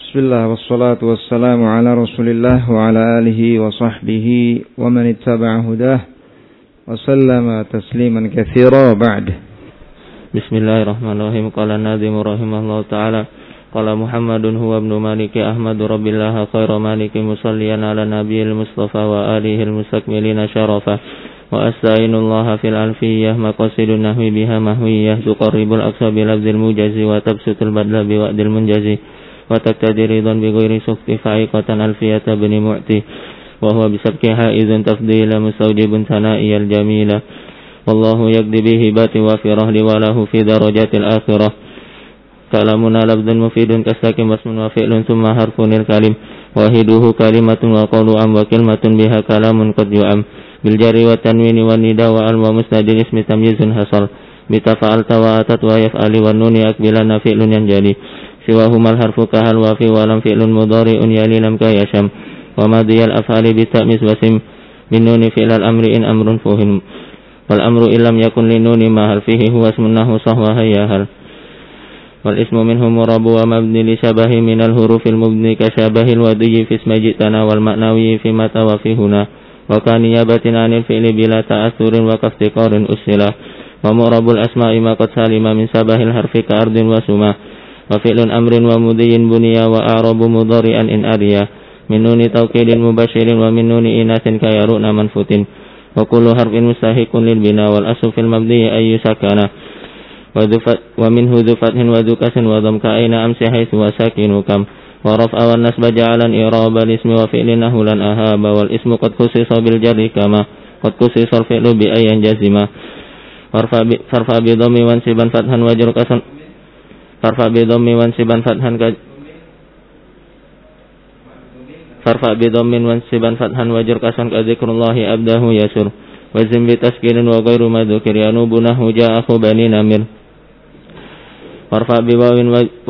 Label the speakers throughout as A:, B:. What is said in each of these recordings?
A: Bismillah wassalatu wassalamu ala Rasulillah wa ala alihi wa sahbihi wa man ittaba'a hudah wa sallama tasliman katsira ba'd.
B: Bismillahirrahmanirrahim. Qala an-nadhimu rahimahullahu ta'ala qala Muhammadun huwa ibnu Maliki Ahmadu Rabbillah khairu maliki musalliyan ala nabiyil Mustafa wa alihi al-mustakmilina syarafa wa asta'inullaha fil alfiyyah maqasidun nahwi biha mahwiyah tuqarribul aqsa bilabzil mujazi wa tabsutul badla biwa'dil munjazi wa taqtadi ridhan bi ghairi sukti fa'iqatan alfiyata bani mu'ti wa huwa bisabki haizun tafdila mustawjibun sana'iyal jamila wallahu yaqdi bihi bati wa firah li walahu fi darajatil akhirah kalamuna labdun mufidun kastakim wasmun wa fi'lun thumma harfunil kalim wahiduhu kalimatun wa qawlu am wa kalimatun biha kalamun qad yu'am bil jari wa tanwini wa nida wa al wa musnadil ismi tamyizun hasal bitafa'al tawatat wa yaf'ali wa nuni akbilana fi'lun yanjali siwahumal harfu kahal wa fi walam fi'lun mudhari'un yali lam kayasham wa madiyal af'ali bita'mis wasim min nuni fi'lal amri in amrun fuhim wal amru illam yakun li nuni ma hal fihi huwa ismun nahu sahwa hayahal wal ismu minhu murabu wa mabni li shabahi minal hurufil mubni kashabahil wadiyyi fi ismi jitana wal ma'nawi fi mata wa fi huna wa kaniyabatin anil fi'li bila ta'athurin wa kaftiqarin usila wa murabul asma'i ma qad salima min sabahil harfi ka ardin wa suma wa fi'lun amrin wa mudhiyin buniya wa a'rabu mudhari'an in ariya min nuni tawkidin mubashirin wa min nuni inasin kayaruna manfutin wa kullu harfin mustahiqun lil bina wal aslu fil mabdi ayyu sakana wa minhu dhufathin wa dhukasin wa dhamka aina amsi haitsu wa sakinu kam wa raf'a wan nasba ja'alan i'raba al ismi wa fi'lin nahulan ahaba wal ismu qad khusisa bil jarri kama qad khusisa al fi'lu bi ayyan jazima farfa bi dhammi wan siban fathan wa jarkasan farfa bi dhammi wan siban fathan farfa bi dhammin wan siban fathan wa jarkasan ka dzikrullahi abdahu yasur wa zim bi taskinin wa ghairu madhukir yanubunahu ja'ahu bani namir warfa bi wawin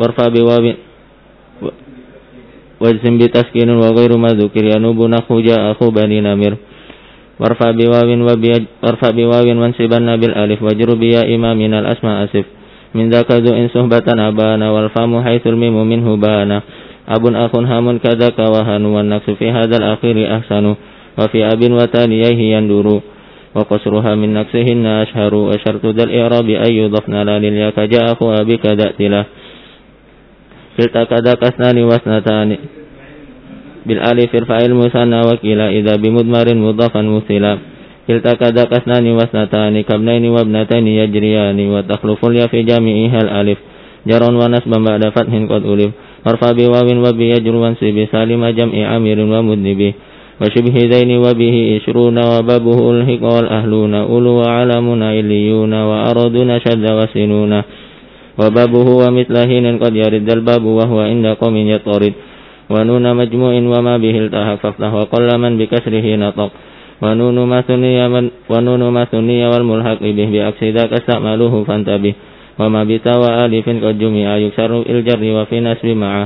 B: wa zim bi taskinin wa ghairu madhukir yanubunahu ja'ahu bani namir warfa bi wawin wan siban nabil alif wajru bi ya imamin al asma asif min dzakadu in suhbatan abana wal famu haitsul mimu minhu bana abun akhun hamun kadzaka wa hanu wan naqsu fi hadzal akhiri ahsanu wa fi abin wa taniyaihi yanduru wa qasruha min naqsihin ashharu wa syartu dal i'rabi ay yudhafna la lil yakaja'u abi kadatila filta kadakasnani wasnatani bil alif fa'il musanna wa kila idza bi mudmarin mudhafan musila kilta kadakasnani wasnatani kabnaini wabnatani yajriyani wa takhluful ya fi jami'ihal alif jaron wa nasban ba'da fathin qad ulif warfa bi wawin wa bi yajruwan sibi salima jam'i amirin wa mudnibi wa shibhi daini wa bihi ishruna wa babuhu ulhiq wal ahluna ulu wa alamuna illiyuna wa araduna shadda wa sinuna wa babuhu wa mitlahin qad yarid dal babu wa huwa inda qawmin yatarid wa nuna majmu'in wa ma bihi iltahaq faftah wa qallaman bi kasrihi nataq wa nunu mathuniya wal mulhaq bih bi aksida kasamaluhu fantabih wa ma bitawa alifin qad jumi'a yuksaru il jarri wa fi nasbi ma'a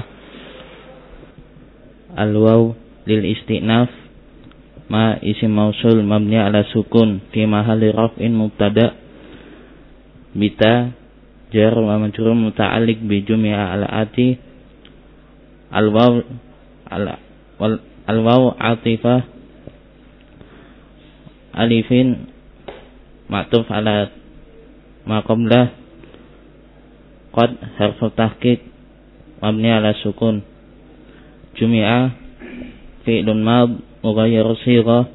B: al waw lil istinaf ma isim mausul mabni ala sukun fi mahalli raf'in mubtada bita jar wa majrur muta'alliq bi jumi'a al ati al waw atifah alifin ma'tuf ala ma qablah qad harfu tahqiq mabni ala sukun jumi'a fi'lun mad mughayyir sigha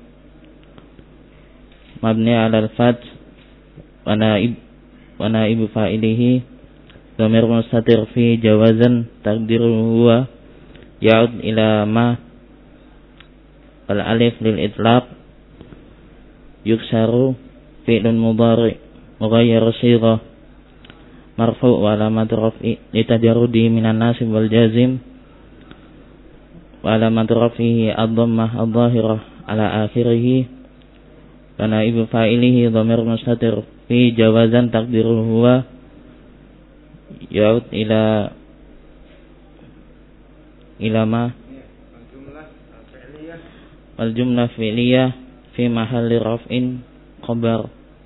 B: mabni ala al-fath wa naib fa'ilihi dhamir mustatir fi jawazan taqdiruhu huwa ya'ud ila ma al alif lil itlaq yuksaru fi'lun mudhari mughayyir sigha marfu' wa alamat raf'i litajarrudi minan nasib wal jazim wa alamat raf'ihi ad-dhammah adh-dhahirah ala akhirih wa naibu fa'ilihi dhamir mustatir fi jawazan taqdiruhu huwa ya'ud ila ma wal jumlah fi'liyah fi mahalli raf'in khabar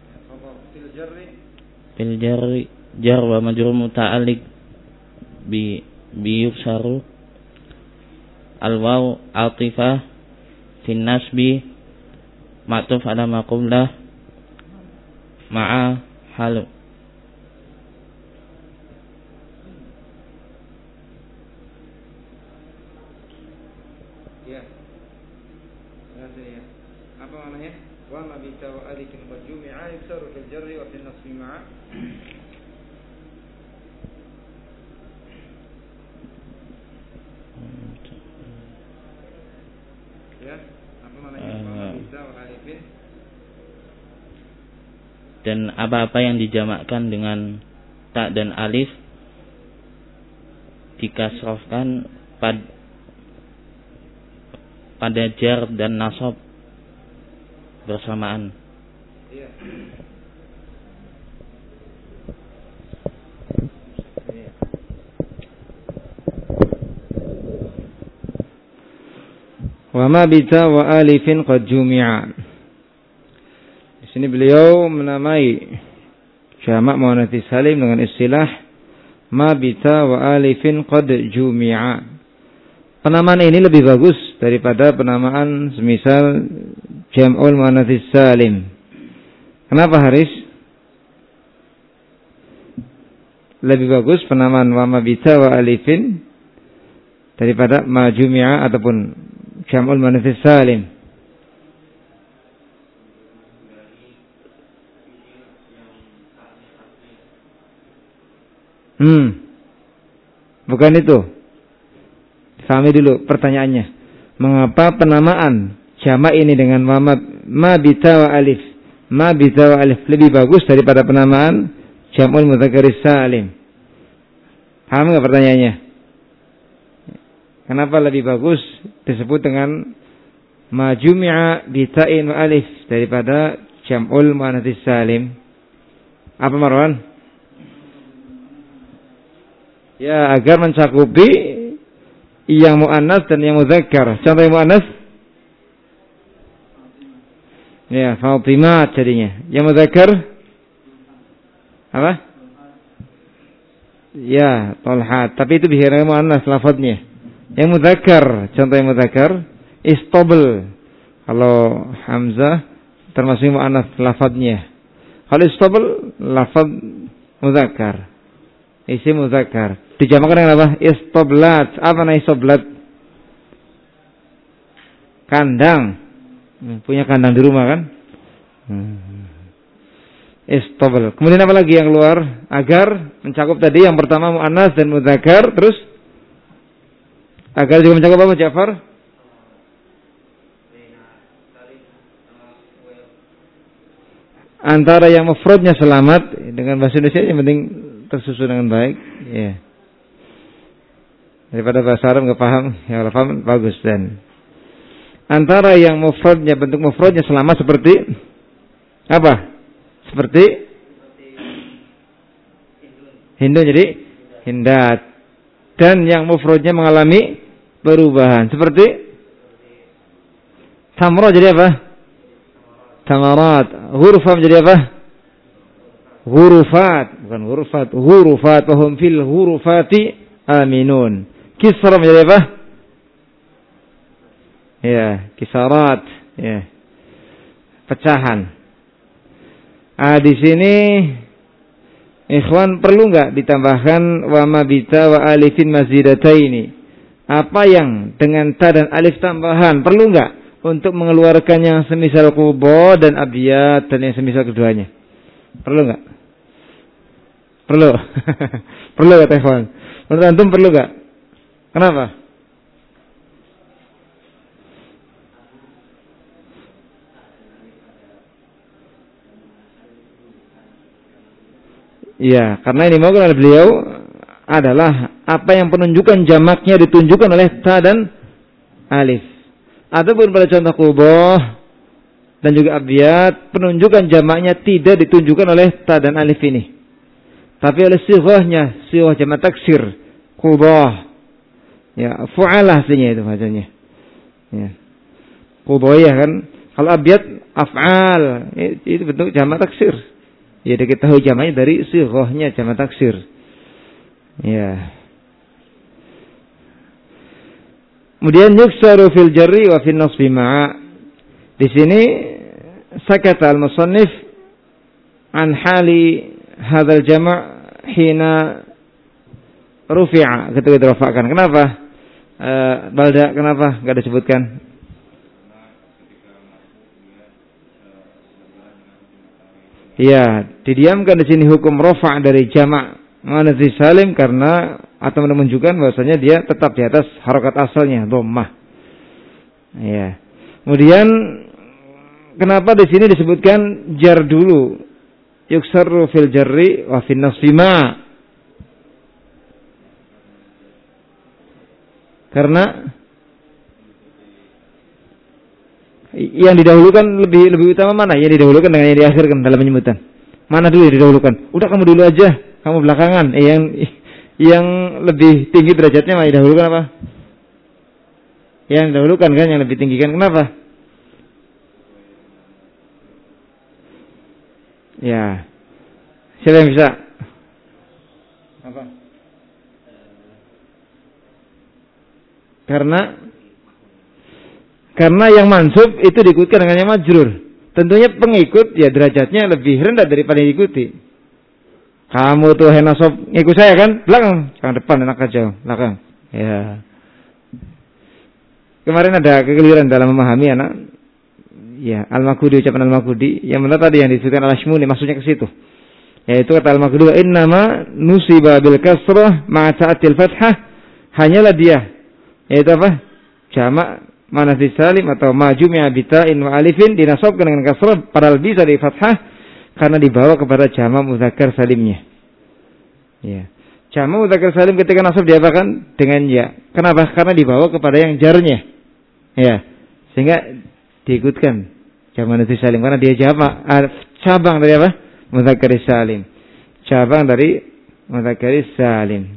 B: fil jarri jar wa majrur muta'alliq bi yuksaru Al-waw atifah fin nasbi ma'tuf ala ma qablah ma'a hal.
A: Ya. Apa maknanya? Wa ma bi tawalifin qad jumi'a yaksaru fil jarri wa fil nasbi ma'a. Ya, apa maknanya? Wa ma bi tawalifin.
B: Dan apa-apa yang dijamakkan dengan ta dan alif dikasrofkan pada jar dan nasab bersamaan. Iya. Wa ma bita wa alifin qad jumi'a. Di sini beliau menamai jamak muannats salim dengan istilah ma bita wa alifin qad jumi'a. Penamaan ini lebih bagus daripada penamaan semisal jam'ul muannats salim. Kenapa Haris? Lebih bagus penamaan wa ma bita wa alifin daripada ma jumi'a ataupun jam'ul muannats salim. Bukan itu. Fahami dulu pertanyaannya. Mengapa penamaan jamak ini dengan ma bita wa alif? Ma bita wa alif lebih bagus daripada penamaan jam'ul mudzakkar salim. Paham enggak pertanyaannya? Kenapa lebih bagus disebut dengan ma jumi'a bita'in wa alif daripada jam'ul muannats salim? Apa Marwan? Ya, agar mencakupi yang muannas dan yang mudzakkar. Contoh yang muannas? Ya, Fatimat jadinya. Yang mudzakkar? Apa? Ya, Talhat. Tapi itu dikira muannas lafadznya. Yang mudzakkar, contoh yang mudzakkar, Istabl. Kalau Hamzah termasuk muannas lafadznya. Kalau Istabl lafadz mudzakkar. Isim mudzakkar. Dijamakkan dengan apa? Istablat. Apa namanya istablat? Kandang. Punya kandang di rumah kan? Istabl. Kemudian apa lagi yang keluar? Agar mencakup tadi yang pertama muannas dan mudzakkar, terus agar juga mencakup apa Ja'far? Antara yang mufradnya selamat dengan bahasa Indonesia yang penting tersusun dengan baik, ya. Daripada bahasa Arab enggak paham, ya kalau paham bagus. Dan antara yang mufradnya, bentuk mufradnya selamat seperti apa? Seperti Hindun jadi Hindat. Dan yang mufradnya mengalami perubahan seperti Samra jadi apa? Samarat. Hurufah menjadi apa? Hurufat, bukan hurufat, hurufat. Wahum fil hurufati aminun. Kisra menjadi apa? Ya, kisarat, ya. Pecahan. Di sini ikhwan perlu enggak ditambahkan wa ma bita wa alifin mazidataini? Apa yang dengan ta dan alif tambahan perlu enggak untuk mengeluarkan yang semisal quba dan abyad dan yang semisal keduanya? Perlu enggak? Perlu. Perlu kata ikhwan. Menurut antum perlu enggak? Kenapa? Iya, karena ini mau oleh beliau adalah apa yang penunjukan jamaknya ditunjukkan oleh ta dan alif. Ataupun pada contoh qubah dan juga abyad, penunjukan jamaknya tidak ditunjukkan oleh ta dan alif ini. Tapi oleh sighahnya, sighah jamak taksir, qubah. Ya, fu'alah aslinya itu bacanya. Ya. Qudhiyah kan. Kalau abyad af'al, itu bentuk jamak taksir. Ya, diketahui jamaknya dari sighahnya jamak taksir. Ya.
A: Kemudian yuksaru fil jarri wa fil nasbi ma'a. Di sini sakata al-musannif an hali hadzal jama' hina rufi'a, ketika dirafa'kan. Kenapa? Balda, kenapa enggak disebutkan? Ya, didiamkan di sini hukum rafa' dari jama' muannats salim karena atau menunjukkan bahwasanya dia tetap di atas harokat asalnya dhammah. Ya. Kemudian kenapa di sini disebutkan jar dulu? Yuksaru fil jarri wa fil nasbi ma. Karena yang didahulukan lebih utama mana? Yang didahulukan dengan yang diakhirkan dalam penyebutan. Mana dulu yang didahulukan? Udah kamu dulu aja, kamu belakangan. Yang lebih tinggi derajatnya mana didahulukan apa? Yang didahulukan kan yang lebih tinggi kan? Kenapa? Ya. Siapa yang bisa? Apa? Karena yang mansub itu diikutkan dengan yang majrur. Tentunya pengikut ya derajatnya lebih rendah daripada yang diikuti. Kamu tuh henasob ngikut saya kan? Belakang, jangan depan, enak aja belakang. Ya. Kemarin ada kekeliruan dalam memahami anak. Ya, Al-Maghudi, ucapan Al-Maghudi yang benar tadi yang disebutkan Al-Ashmuni maksudnya ke situ. Yaitu kata Al-Maghudi, innama nusiba bil kasrah ma'a ta'atil fathah, hanyalah dia. Yaitu apa? Jamak muannats salim atau majumi'a bita'in wa alifin dinasabkan dengan kasrah padahal bisa di fathah karena dibawa kepada jamak mudzakkar salimnya. Ya. Jamak mudzakkar salim ketika nasab diapakan dengan ya. Kenapa? Karena dibawa kepada yang jarnya. Ya. Sehingga diikutkan jamak muannats salim karena dia jamak cabang dari apa? Mudzakkar salim. Cabang dari mudzakkar salim.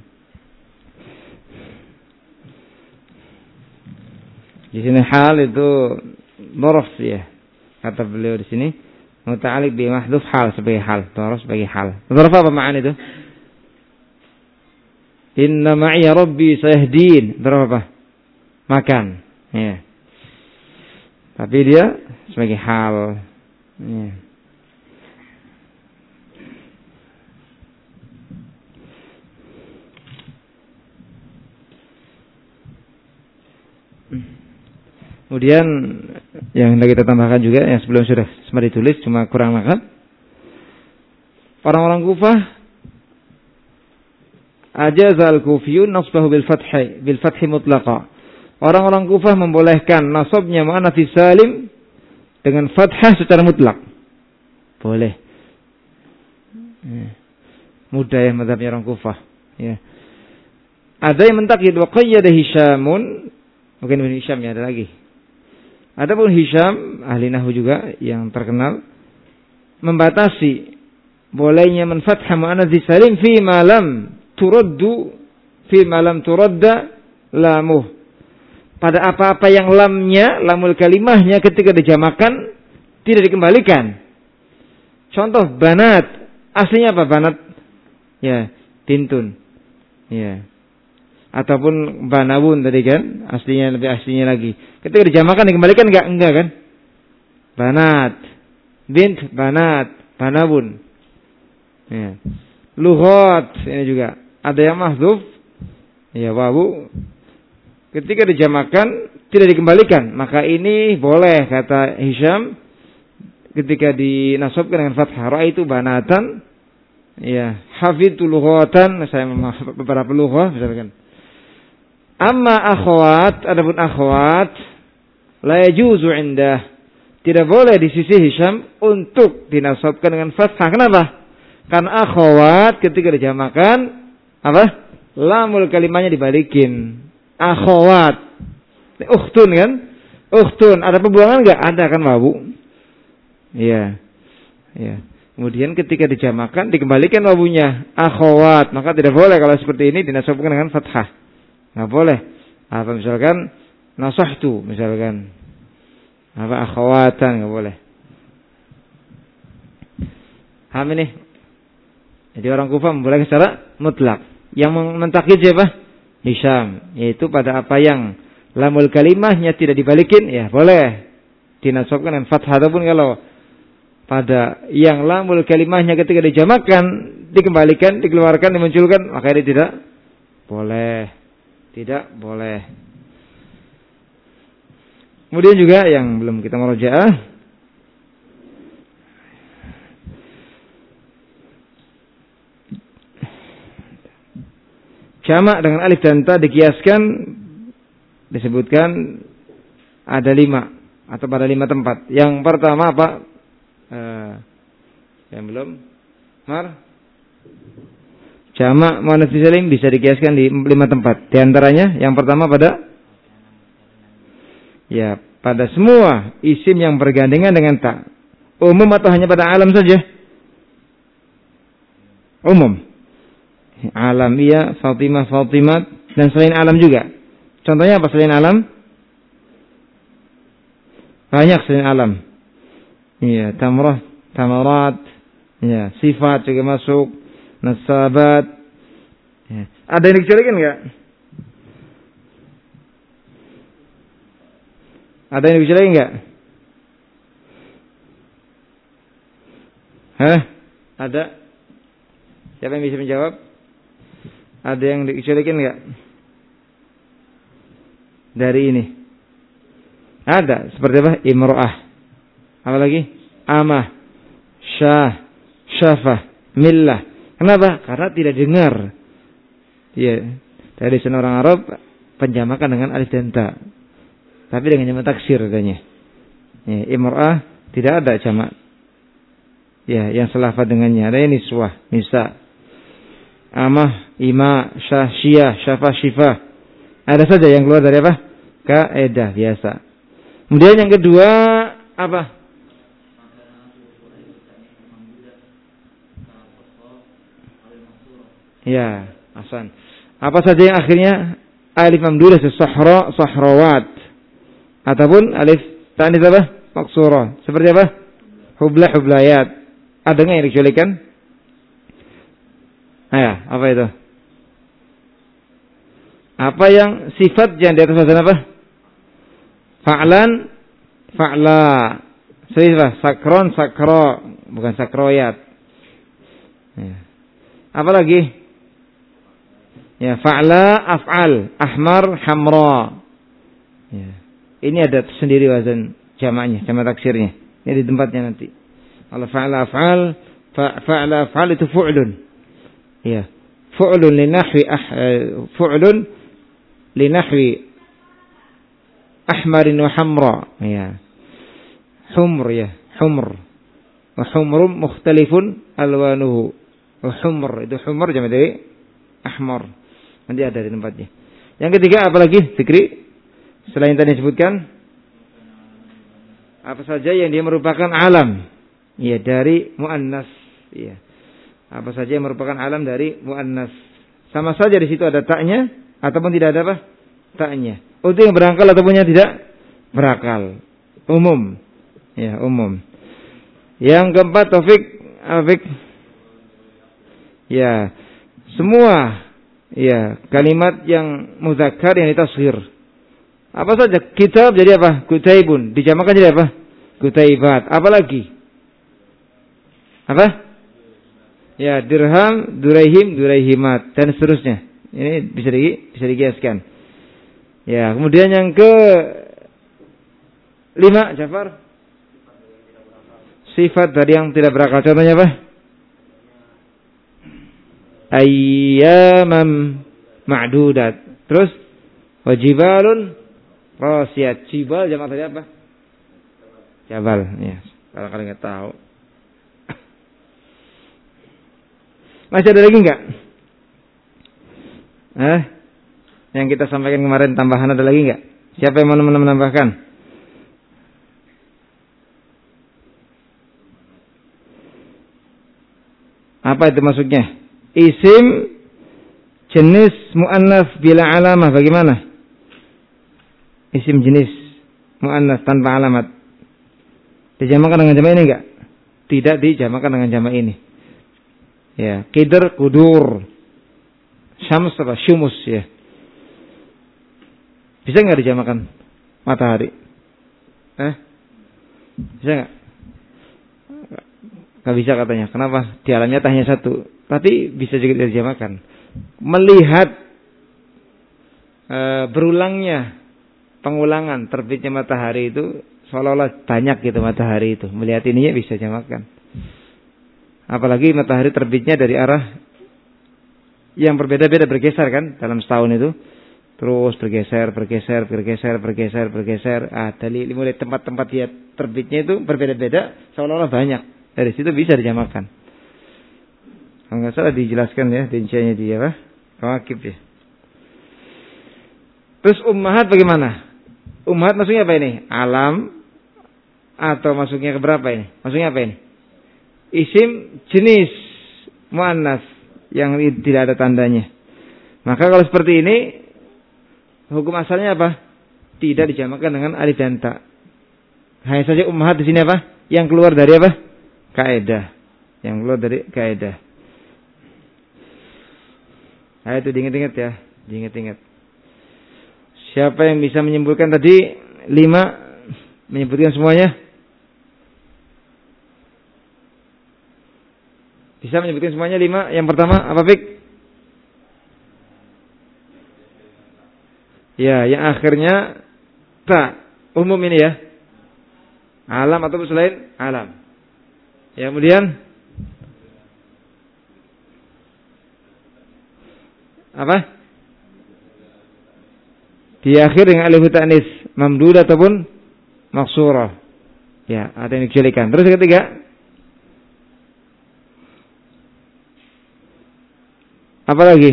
A: Di sini hal itu dhorf ya. Kata beliau di sini muta'alliq bi mahdhuf hal sebagai hal, dhorf sebagai hal. Dhorf apa makna itu? Inna ma'iya rabbi sayahdin. Dhorf apa? Makan. Ya. Tapi dia sebagai hal. Ya. Kemudian yang kita tambahkan juga yang sebelum sudah sempat ditulis cuma kurang lengkap. Orang-orang Kufah ajazal kufiyun nasbahu bil fathi mutlaqa. Orang-orang Kufah membolehkan nasabnya muannats salim dengan fathah secara mutlak. Boleh. Mudah ya mazhabnya orang Kufah. Ya. Ada yang mentakid wa qayyada Hisyamun, mungkin Ibnu Hisyam ya ada lagi. Adapun Hisyam, ahli nahwu juga yang terkenal, membatasi bolehnya menfathah muannats salim fi ma lam turadda lamuh. Pada apa-apa yang lamnya, lamul kalimahnya ketika dijamakan tidak dikembalikan. Contoh banat, aslinya apa banat? Ya, bintun. Ya. Ataupun banawun tadi kan, aslinya lebih aslinya lagi. Ketika dijamakan dikembalikan enggak kan? Banat, bint, banat, banawun. Ya. Lughat ini juga ada yang mahdzuf. Ya, wawu. Ketika dijamakan tidak dikembalikan, maka ini boleh kata Hisyam ketika dinasabkan dengan fathah. Ra'aitu banatan. Ya, hafidtu lughatan, saya beberapa lughah misalkan. Amma akhwat, adapun akhwat la yajuzu indah, tidak boleh di sisi Hisyam untuk dinasabkan dengan fathah. Kenapa? Karena akhwat ketika dijamakan apa? Lamul kalimahnya dibalikin. Akhwat. Ukhtun kan? Ukhtun, ada pembuangan enggak? Ada kan wawu? Iya. Iya. Kemudian ketika dijamakan dikembalikan wawunya akhwat, maka tidak boleh kalau seperti ini dinasabkan dengan fathah. Nggak boleh. Apa misalkan nasahtu misalkan. Apa akhwatan nggak boleh. Paham ini? Jadi orang Kufah membolehkan secara mutlak. Yang mentakhid siapa? Hisyam. Yaitu pada apa yang lamul kalimahnya tidak dibalikin, ya boleh dinasabkan dengan fathah. Ataupun kalau pada yang lamul kalimahnya ketika dijamakkan, dikembalikan, dikeluarkan, dimunculkan, maka ini tidak boleh. Tidak boleh. Kemudian juga yang belum kita murojaah, jamak dengan alif dan ta dikiaskan, disebutkan ada 5 atau pada 5 tempat. Yang pertama apa? Yang belum jamak muannats salim bisa dikiaskan di 5 tempat. Di antaranya yang pertama pada semua isim yang bergandengan dengan ta. Umum atau hanya pada alam saja? Umum. Alam iya, Fatimah, Fatimat, dan selain alam juga. Contohnya apa selain alam? Banyak selain alam. Iya, tamrah, tamarat, ya, sifat juga masuk, nasabat. Ya. Ada yang dikecualikan enggak? Ada yang dikecualikan enggak? Ada? Siapa yang bisa menjawab? Ada yang dikecualikan enggak? Dari ini. Ada. Seperti apa? Imra'ah. Apa lagi? Amah. Syah. Syafah. Millah. Kenapa? Karena tidak dengar. Ya. Dari seorang Arab penjamakan dengan alif dan ta. Tapi dengan jamak taksir adanya. Ya, imra'ah tidak ada jamak. Ya, yang selafat dengannya. Ada niswah, nisa. Amah, ima, syah, syiyah, syafah, syifah. Ada saja yang keluar dari apa? Kaidah biasa. Kemudian yang kedua apa? Ya, Hasan. Apa saja yang akhirnya alif mamdudah, sahra, sahrawat. Ataupun alif ta'anis apa? Maksurah. Seperti apa? Hublah, hublayat. Ada enggak yang dikecualikan? Apa itu? Apa yang sifat yang di atas wazan apa? Fa'lan, fa'la. Sifat sakron, sakro, bukan sakroyat. Ya. Apa lagi? Ya, fa'la, af'al, ahmar, hamra. Ya. Ini ada sendiri wazan jamaknya, jamak taksirnya. Ini di tempatnya nanti. Kalau fa'la, af'al, fa'la, af'al itu fu'lun. Ya, fu'lun linahwi ahmarin wa hamra. Ya. Humr ya, humr. Wa humrum mukhtalifun alwanuhu. Wa humr itu humr jamak dari ahmar. Nanti ada di tempatnya. Yang ketiga apa lagi? Zikri. Selain tadi disebutkan apa saja yang dia merupakan alam. Ya, dari muannas. Ya. Apa saja yang merupakan alam dari muannas. Sama saja di situ ada taknya ataupun tidak ada apa? Taknya. Untuk yang berakal ataupun yang tidak berakal. Umum. Ya, umum. Yang keempat Taufik. Ya, semua ya kalimat yang muzakkar yang ditashghir. Apa saja? Kitab jadi apa? Kutaibun. Dijamakan jadi apa? Kutaibat. Apa lagi? Apa? Ya, dirham, duraihim, duraihimat, dan seterusnya. Ini bisa dikiaskan. Ya, kemudian yang ke 5, Jafar. Sifat dari yang tidak berakal. Contohnya apa? Ayyamam ma'dudat. Terus wajibalun rasiyat. Jibal jamak tadi apa? Jabal. Ya, kalau kalian enggak tahu. Masih ada lagi enggak? Yang kita sampaikan kemarin tambahan ada lagi enggak? Siapa yang mau menambahkan? Apa itu maksudnya? Isim jenis muannats bila alamah bagaimana? Isim jenis muannats tanpa alamat. Dijamakan dengan jamak ini enggak? Tidak dijamakan dengan jamak ini. Ya, qidr, kudur, syams apa? Syumus ya. Bisa nggak dijamakan matahari? Bisa nggak? Nggak bisa katanya. Kenapa? Di alam nyata hanya satu. Tapi bisa juga dijamakan. Melihat berulangnya pengulangan terbitnya matahari itu seolah-olah banyak gitu matahari itu. Melihat ininya bisa jamakan. Apalagi matahari terbitnya dari arah yang berbeda-beda, bergeser kan dalam setahun itu. Terus bergeser. Dari mulai tempat-tempat dia terbitnya itu berbeda-beda, seolah-olah banyak. Dari situ bisa dijamakan. Kalau nggak salah dijelaskan ya, rinciannya dia apa? Kawakib ya. Terus ummahat bagaimana? Ummahat maksudnya apa ini? Alam atau masuknya ke berapa ini? Maksudnya apa ini? Isim jenis muannas yang tidak ada tandanya. Maka kalau seperti ini, hukum asalnya apa? Tidak dijamakan dengan alif dan ta. Hanya saja ummahat di sini apa? Yang keluar dari apa? Kaidah. Yang keluar dari kaidah. Nah itu diingat-ingat ya. Diingat-ingat. Siapa yang bisa menyimpulkan tadi 5? Menyebutkan semuanya? Bisa menyebutkan semuanya 5? Yang pertama apa, Fik? Ya, yang akhirnya ta. Umum ini ya. Alam atau selain alam. Ya, kemudian apa? Di akhir dengan alif ta'nis, mamdudah ataupun maksurah. Ya, ada yang dikecualikan. Terus yang ketiga, apa lagi?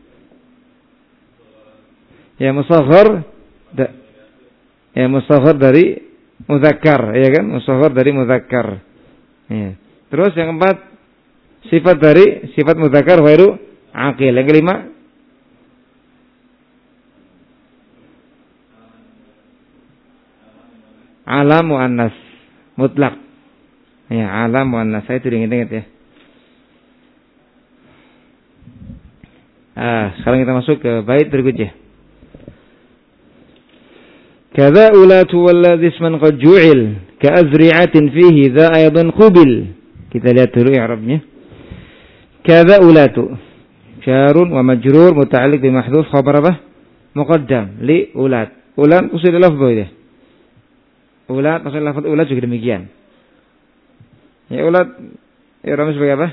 A: Ya, musaghar. Ya, musaghar dari mudzakkar, ya kan? Musaghar dari mudzakkar. Ya. Terus yang keempat, sifat dari sifat mudzakkar ghairu aqil. Yang kelima, alam muannas mutlak. Ya, alam muannas. Saya itu ingat-ingat ya. Sekarang kita masuk ke bait berikutnya. Kadza ulatu walladhi isman qad ju'il ka'azri'atin fihi dha aydan qubil. Kita lihat dulu i'rabnya. Kadza ulatu jarun wa majrur muta'alliq bi mahdhuf khabar apa? Muqaddam li ulat. Ulat usul lafdh ya. Ulat maksudnya lafaz ulat juga demikian. Ya ulat i'rabnya sebagai apa?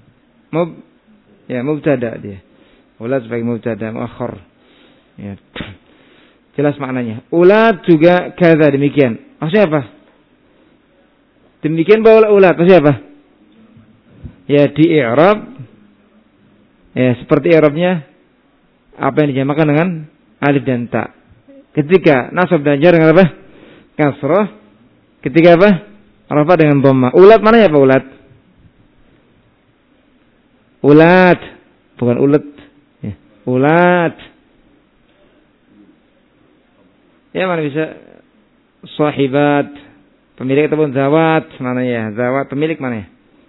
A: Mubtada dia. Ulat sebagai mubtada muakhar. Ya. Jelas maknanya. Ulat juga kadza demikian. Maksudnya apa? Demikian bahwa ulat maksudnya apa? Ya di i'rab ya seperti i'rabnya apa yang dijamakan dengan alif dan ta. Ketika nasab dan jar dengan apa? Kasrah. Ketika apa? Rafa dengan dhamma. Ulat mana ya Pak ulat? Ulat, bukan ulet. Ya. Ulat. Ya mana bisa sahibat, pemilik ataupun zawat, mana ya? Zawat pemilik mana ya?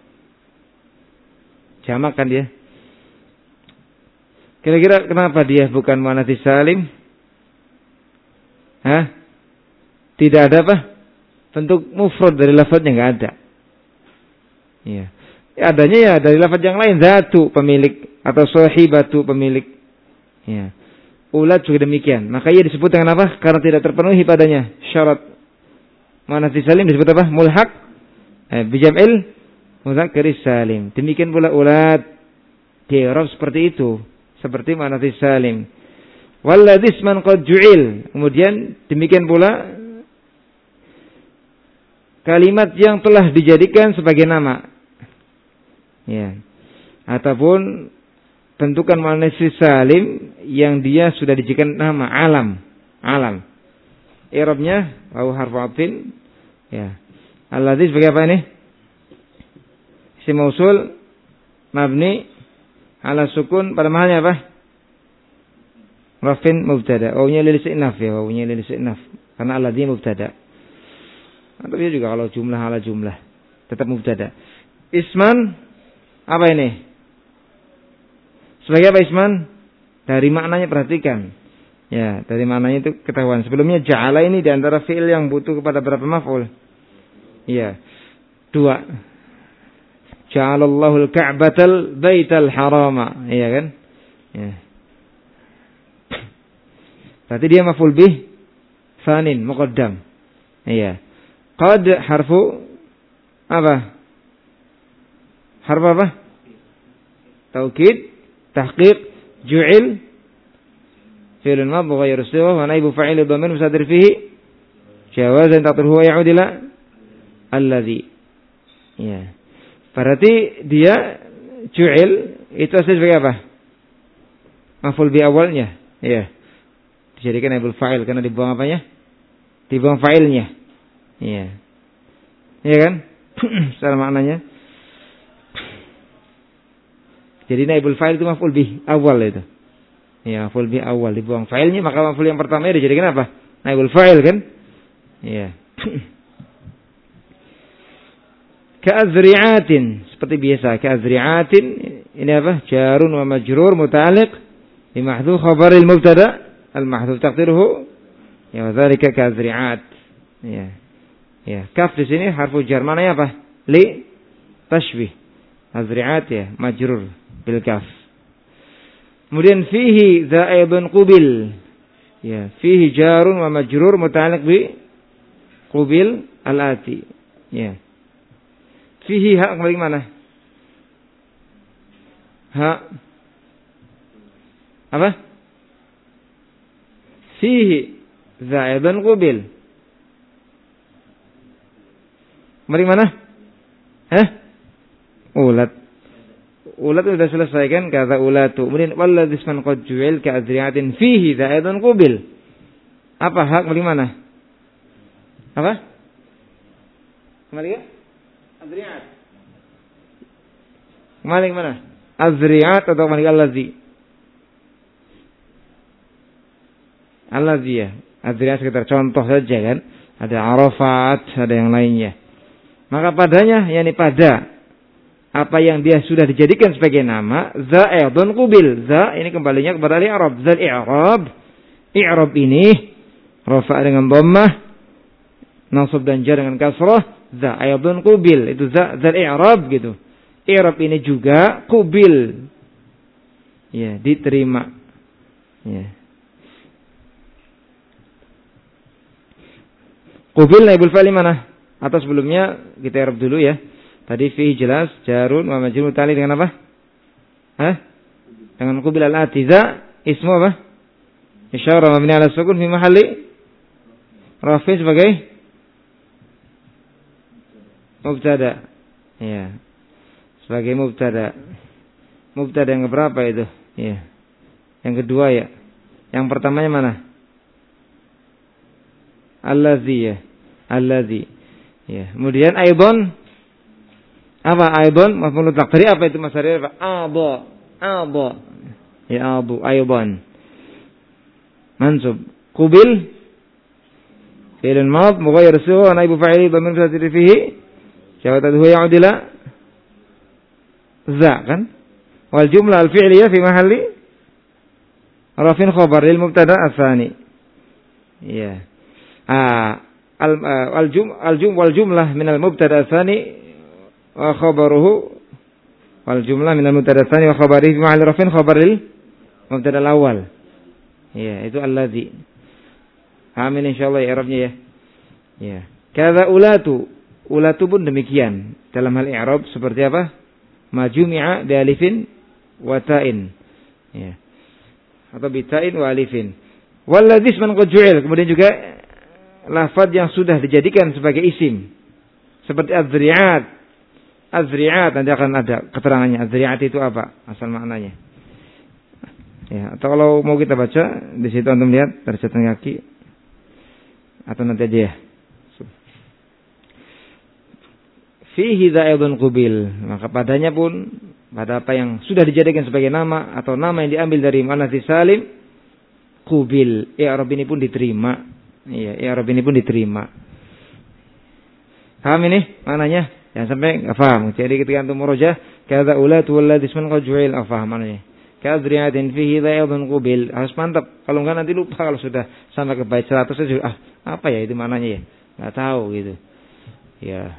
A: Jamak kan dia. Kira-kira kenapa dia bukan muannats salim? Tidak ada apa? Bentuk mufrad dari lafaznya enggak ada. Iya. Ya, adanya ya dari lafaz yang lain, zatu pemilik atau sahibatu pemilik. Ya. Ulat juga demikian. Maka ia disebut dengan apa? Karena tidak terpenuhi padanya syarat muannats salim disebut apa? Mulhaq bijam'il mudzakkar salim. Demikian pula ulat di i'rab seperti itu, seperti muannats salim. Walladzi isman qad ju'il. Kemudian demikian pula kalimat yang telah dijadikan sebagai nama. Ya. Ataupun bentukan muannats salim yang dia sudah dijadikan nama alam. I'rabnya wawu harfu atfin. Ya. Alladzi sebagai apa ini? Isim mausul mabni ala sukun pada mahalnya apa? Rafin mubtada. Wawunya lil istinaf ya, wawunya lil istinaf. Karena alladzi mubtada. Atau dia juga kalau jumlah ala jumlah tetap mubtada. Isman apa ini? Sebagai apa isman? Dari maknanya perhatikan. Ya, dari mananya itu ketahuan. Sebelumnya ja'ala ini di antara fi'il yang butuh kepada berapa maf'ul? Iya. 2. Ja'alallahu al-Ka'batal baital harama. Iya kan? Ya. Berarti dia maf'ul bih fanin muqaddam. Iya. Qad harfu apa? Harfu apa? Taukid, tahqiq, ju'il, fi'lun madh ghayr sighah wa naibu fa'il dhamir mustatir fihi jawazan taqdiruhu wa ya'ud ila alladhi. Ya. Berarti dia ju'il itu asal sebagai apa? Maf'ul bi awalnya. Ya. Dijadikan naibul fa'il karena dibuang apanya? Dibuang fa'ilnya. Iya. Iya kan? Secara maknanya. Jadi naibul fa'il itu maf'ul bih awal itu. Ya, maf'ul bih awal dibuang fa'ilnya, maka maf'ul yang pertama dijadikan apa? Naibul fa'il kan? Iya. Ka'azri'atin, seperti biasa, ka'azri'atin ini apa? Jarun wa majrur muta'alliq bi mahdhuf khabaril mubtada al-mahdhuf taqdiruhu ya dzalika ka'azri'at. Ya. Ya, kaf di sini harfu jar mananya apa? Li tashbih. Azri'at ya, majrur bil kaf. Kemudian fihi za'idun qubil. Ya, fihi jarun wa majrur muta'alliq bi qubil al-ati. Ya. Fihi ha kembali mana? Ha. Apa? Fihi za'idun qubil. Mari mana? Ulat. Ulat sudah selesai kan? Kata ulatu. Kemudian walladzi isman qad ju'il ka azri'atin fihi za'idun qubil. Apa hak mari mana? Apa? Kembali ya? Azri'at. Kembali mana? Azri'at atau kembali allazi? Allazi ya. Azri'at sekitar contoh saja kan? Ada Arafat, ada yang lainnya. Maka padanya, yakni pada apa yang dia sudah dijadikan sebagai nama, za'idun qubil. Za ini kembalinya kepada al-i'rab. Zal i'rab. I'rab ini rafa' dengan dhammah, nasab dan jar dengan kasrah, za'idun qubil. Itu zal i'rab gitu. I'rab ini juga qubil. Ya, diterima. Ya. Qubil naibul fa'il mana? Atau sebelumnya kita i'rab dulu ya. Tadi fi jelas jarun wa majrur muta'alliq dengan apa? Dengan qubil al-ati. Za ismu apa? Isyarah mabni 'ala sukun fi mahalli rafi' sebagai mubtada. Ya. Sebagai mubtada. Mubtada yang keberapa itu? Ya. Yang kedua ya. Yang pertamanya mana? Allazi ya. Allazi. Ya, kemudian aidon apa aidon maf'ul taqdir apa itu masdar apa? Aba. Ya abu aidon. Mansub. Qubil fi'l madh mughayyir sigha wa naibu fa'ili dhamir mustatir fihi jawazatuhu ya'udila za kan? Wal jumlah al-fi'liyah fi mahalli rafin khabar lil mubtada ats-tsani. Ya. Wal jumlah min al mubtada tsani wa khabaruhu wal jumlah min al mubtada tsani wa khabarihi fi mahalli rafin khabaril mubtada al awal. Ya, itu allazi. Amin insyaallah ya i'rabnya ya. Ya. Kadza ulatu. Ulatu pun demikian. Dalam hal i'rab seperti apa? Majumi'a bi alifin wa ta'in. Ya. Atau bi ta'in wa alifin. Walladzi isman qad ju'il. Kemudian juga lafaz yang sudah dijadikan sebagai isim seperti az-zari'at. Az-zari'at nanti akan ada keterangannya. Az-zari'at itu apa asal maknanya. Ya, atau kalau mau kita baca di situ antum lihat dari catatan kaki atau nanti aja ya. Fihi za'idun qubil. Maka padanya pun pada apa yang sudah dijadikan sebagai nama atau nama yang diambil dari muannats salim qubil. I'rab ini pun diterima. Iya, i'rab ini pun diterima. Paham ini maknanya? Jangan sampai enggak paham. Jadi ketika antum murojaah, kadza ulatu walladzi ismun qad ju'il, paham maknanya. Kadriyatin fihi dhaidun qubil. Harus mantap. Kalau enggak nanti lupa kalau sudah sampai ke bait 100 saja. Apa ya itu maknanya ya? Enggak tahu gitu. Ya.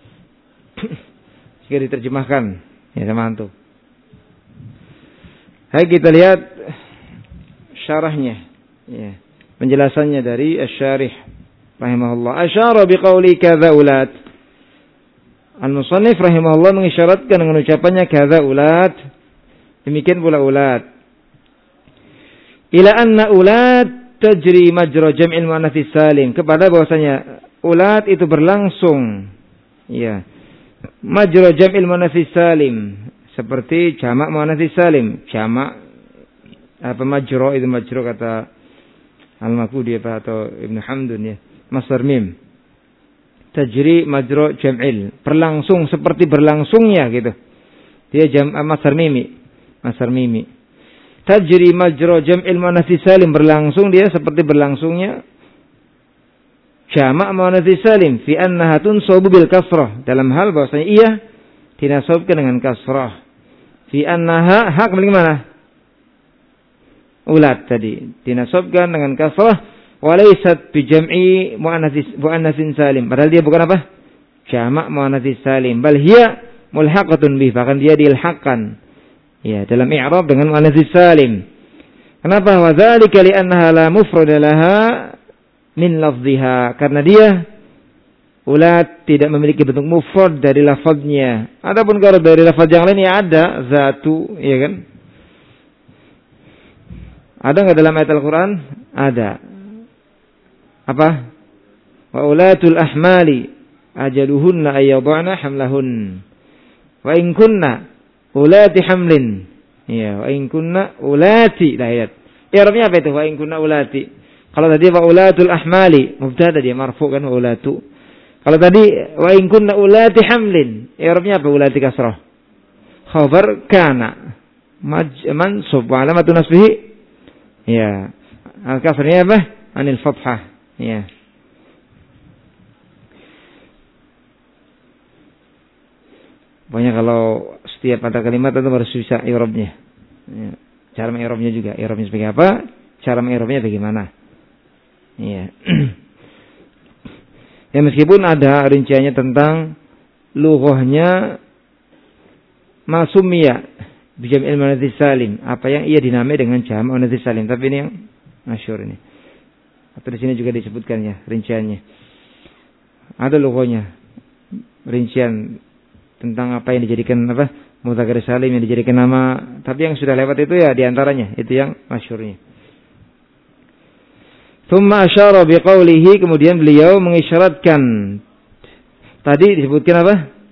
A: Jika diterjemahkan ya sama antum. Hai kita lihat syarahnya. Ya. Penjelasannya dari Asy-Syarih rahimahullah. Asyara biqauli kadza ulat. Al-Musannif rahimahullah mengisyaratkan dengan ucapannya kadza ulat. Demikian pula ulat. Ila anna ulat tajri majra jam'il muannats salim. Kepada bahwasanya ulat itu berlangsung. Ya. Majra jam'il muannats salim. Seperti jamak muannats salim. Jamak apa majra itu majra kata Al-Makudi atau Ibnu Hamdun ya. Masdar mim. Tajri majra jam'il. Berlangsung seperti berlangsungnya gitu. Dia masdar mimi. Masdar mimi. Tajri majra jam'il muannats salim, berlangsung dia seperti berlangsungnya jamak muannats salim fi annaha tunsabu bil kasrah, dalam hal bahwasanya ia dinasabkan dengan kasrah. Fi annaha hak milik mana? Ulat tadi dinasabkan dengan kasrah walaysat bi jam'i muannatsin salim. Padahal dia bukan apa? Jamak muannats salim, bal hiya mulhaqatun bih, bahkan dia diilhaqkan ya dalam i'rab dengan muannats salim. Kenapa? Wa dzalika li annaha la mufrad laha min lafdhiha, karena dia ulat tidak memiliki bentuk mufrad dari lafaznya. Adapun kalau dari lafaz yang lain ya ada zatu, ya kan? Ada enggak dalam ayat Al-Qur'an? Ada. Apa? Wa ulatul ahmali ajaluhunna ayyadhana hamlahun. Wa in kunna ulati hamlin. Ya, wa in kunna ulati. Lah ayat. I'rabnya apa itu? Wa in kunna ulati. Kalau tadi wa ulatul ahmali, mubtada dia marfu kan wa ulatu. Kalau tadi wa in kunna ulati hamlin, i'rabnya apa? Ulati kasrah. Khabar kana. Mansub wa alamatun nasbihi ya. Al-kasrnya apa? Anil fathah. Ya. Pokoknya kalau setiap ada kalimat itu harus bisa i'rabnya. Ya. Cara mengi'rabnya juga. I'rabnya sebagai apa? Cara mengi'rabnya bagaimana? Ya. Ya meskipun ada rinciannya tentang lughahnya masumiyah bijam'il muannats salim, apa yang ia dinamai dengan jamak muannats salim, tapi ini yang masyhur ini. Atau di sini juga disebutkan ya rinciannya. Ada lughahnya rincian tentang apa yang dijadikan apa mudzakkar salim, yang dijadikan nama, tapi yang sudah lewat itu ya diantaranya itu yang masyhurnya. Tsumma asyara biqaulihi, kemudian beliau mengisyaratkan tadi disebutkan apa?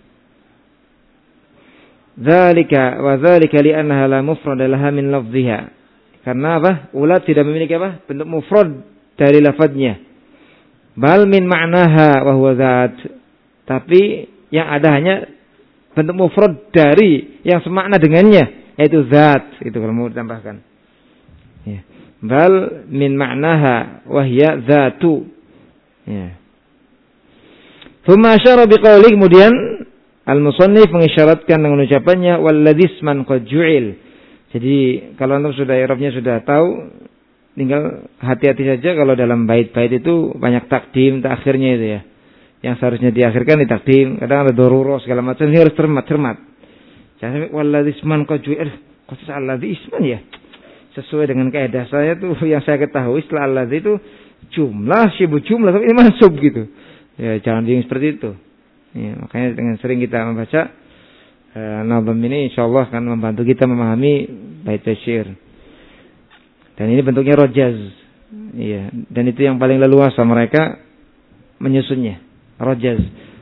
A: Dzalika wa dzalika li annaha la mufrad laha min lafdhiha. Karena apa? Ulat tidak memiliki apa? Bentuk mufrad dari lafadznya. Bal min ma'naha wa huwa dzat. Tapi yang ada hanya bentuk mufrad dari yang semakna dengannya, yaitu zat. Itu kalau mau ditambahkan. Ya. Bal min ma'naha wa hiya dzatu. Ya. Tsumma asyara biqauli, kemudian al-musannif mengisyaratkan dengan ucapannya walladzis man qad ju'il. Jadi kalau antum sudah i'rabnya sudah tahu, tinggal hati-hati saja kalau dalam bait-bait itu banyak takdim, takhirnya itu ya. Yang seharusnya diakhirkan ditakdim, kadang ada darurah segala macam, ini harus cermat. Jangan walladzis man qad ju'il. Khusus alladzis man ya. Sesuai dengan kaidah saya tuh yang saya ketahui setelah alladzi itu jumlah, sibuk jumlah, tapi ini mansub gitu. Ya jangan bingung seperti itu. Ya, makanya dengan sering kita membaca nazam ini insyaallah akan membantu kita memahami bait-bait syair. Dan ini bentuknya rojaz. Iya, dan itu yang paling leluasa mereka menyusunnya. Rojaz.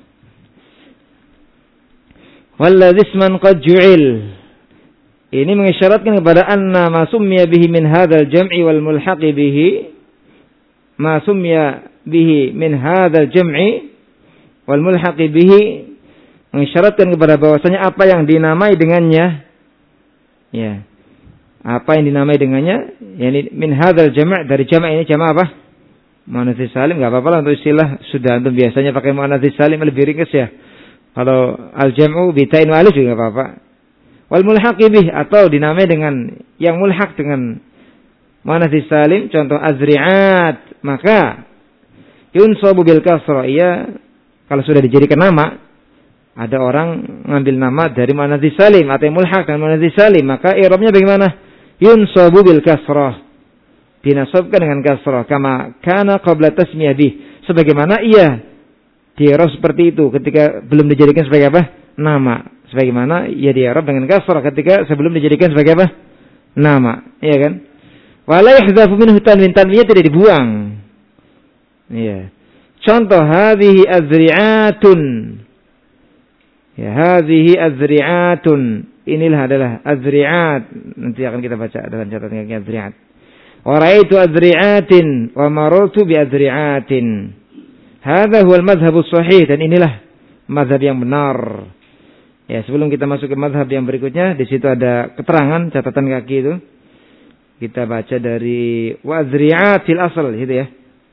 A: Walladzis man qad ju'il. Ini mengisyaratkan kepada anna ma summiya bihi min hadzal jam'i wal mulhaqi bihi, ma summiya bihi min hadzal jam'i wal mulhaqi bihi, mengisyaratkan kepada bahwasanya apa yang dinamai dengannya, ya, apa yang dinamai dengannya, yakni min hadzal jam', dari jama' ini jama' apa? Muannats salim, enggak apa-apa lah untuk istilah, sudah antum biasanya pakai muannats salim lebih ringkas ya. Kalau al-jam'u bi ta'in wa alif juga enggak apa-apa. Wal mulhaqi bih, atau dinamai dengan yang mulhaq dengan muannats salim, contoh azri'at, maka yunsabu bil kasrah. Ia kalau sudah dijadikan nama, ada orang ngambil nama dari muannats salim atau yang mulhaq dengan muannats salim, maka i'rabnya bagaimana? Yunsabu bil kasrah, dinasabkan dengan kasrah, kama kana qabla tasmiyah bih, sebagaimana ia di-i'rab seperti itu ketika belum dijadikan sebagai apa? Nama. Sebagaimana ia di-i'rab dengan kasrah ketika sebelum dijadikan sebagai apa? Nama, iya kan? Wala yahzafu minhu tanwin, tanwinnya tidak dibuang. Iya. Contoh hadhihi azri'atun. Ya, hadhihi azri'atun. Inilah adalah azri'at. Nanti akan kita baca dalam catatan kaki azri'at. Wa ra'aitu azri'atin wa marartu bi azri'atin. Hadha huwa al-madhhabu sahih, dan inilah mazhab yang benar. Ya, sebelum kita masuk ke mazhab yang berikutnya, di situ ada keterangan catatan kaki itu. Kita baca dari wa azri'atil asal gitu ya.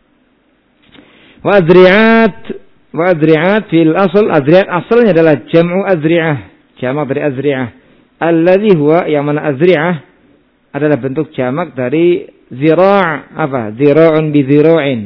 A: Wa azri'at fil asal, azri'at asalnya adalah jam'u azri'ah, jamak dari azri'ah. Alladhi huwa, yang mana azri'ah adalah bentuk jamak dari zira', apa? Zira'un bi zira'in.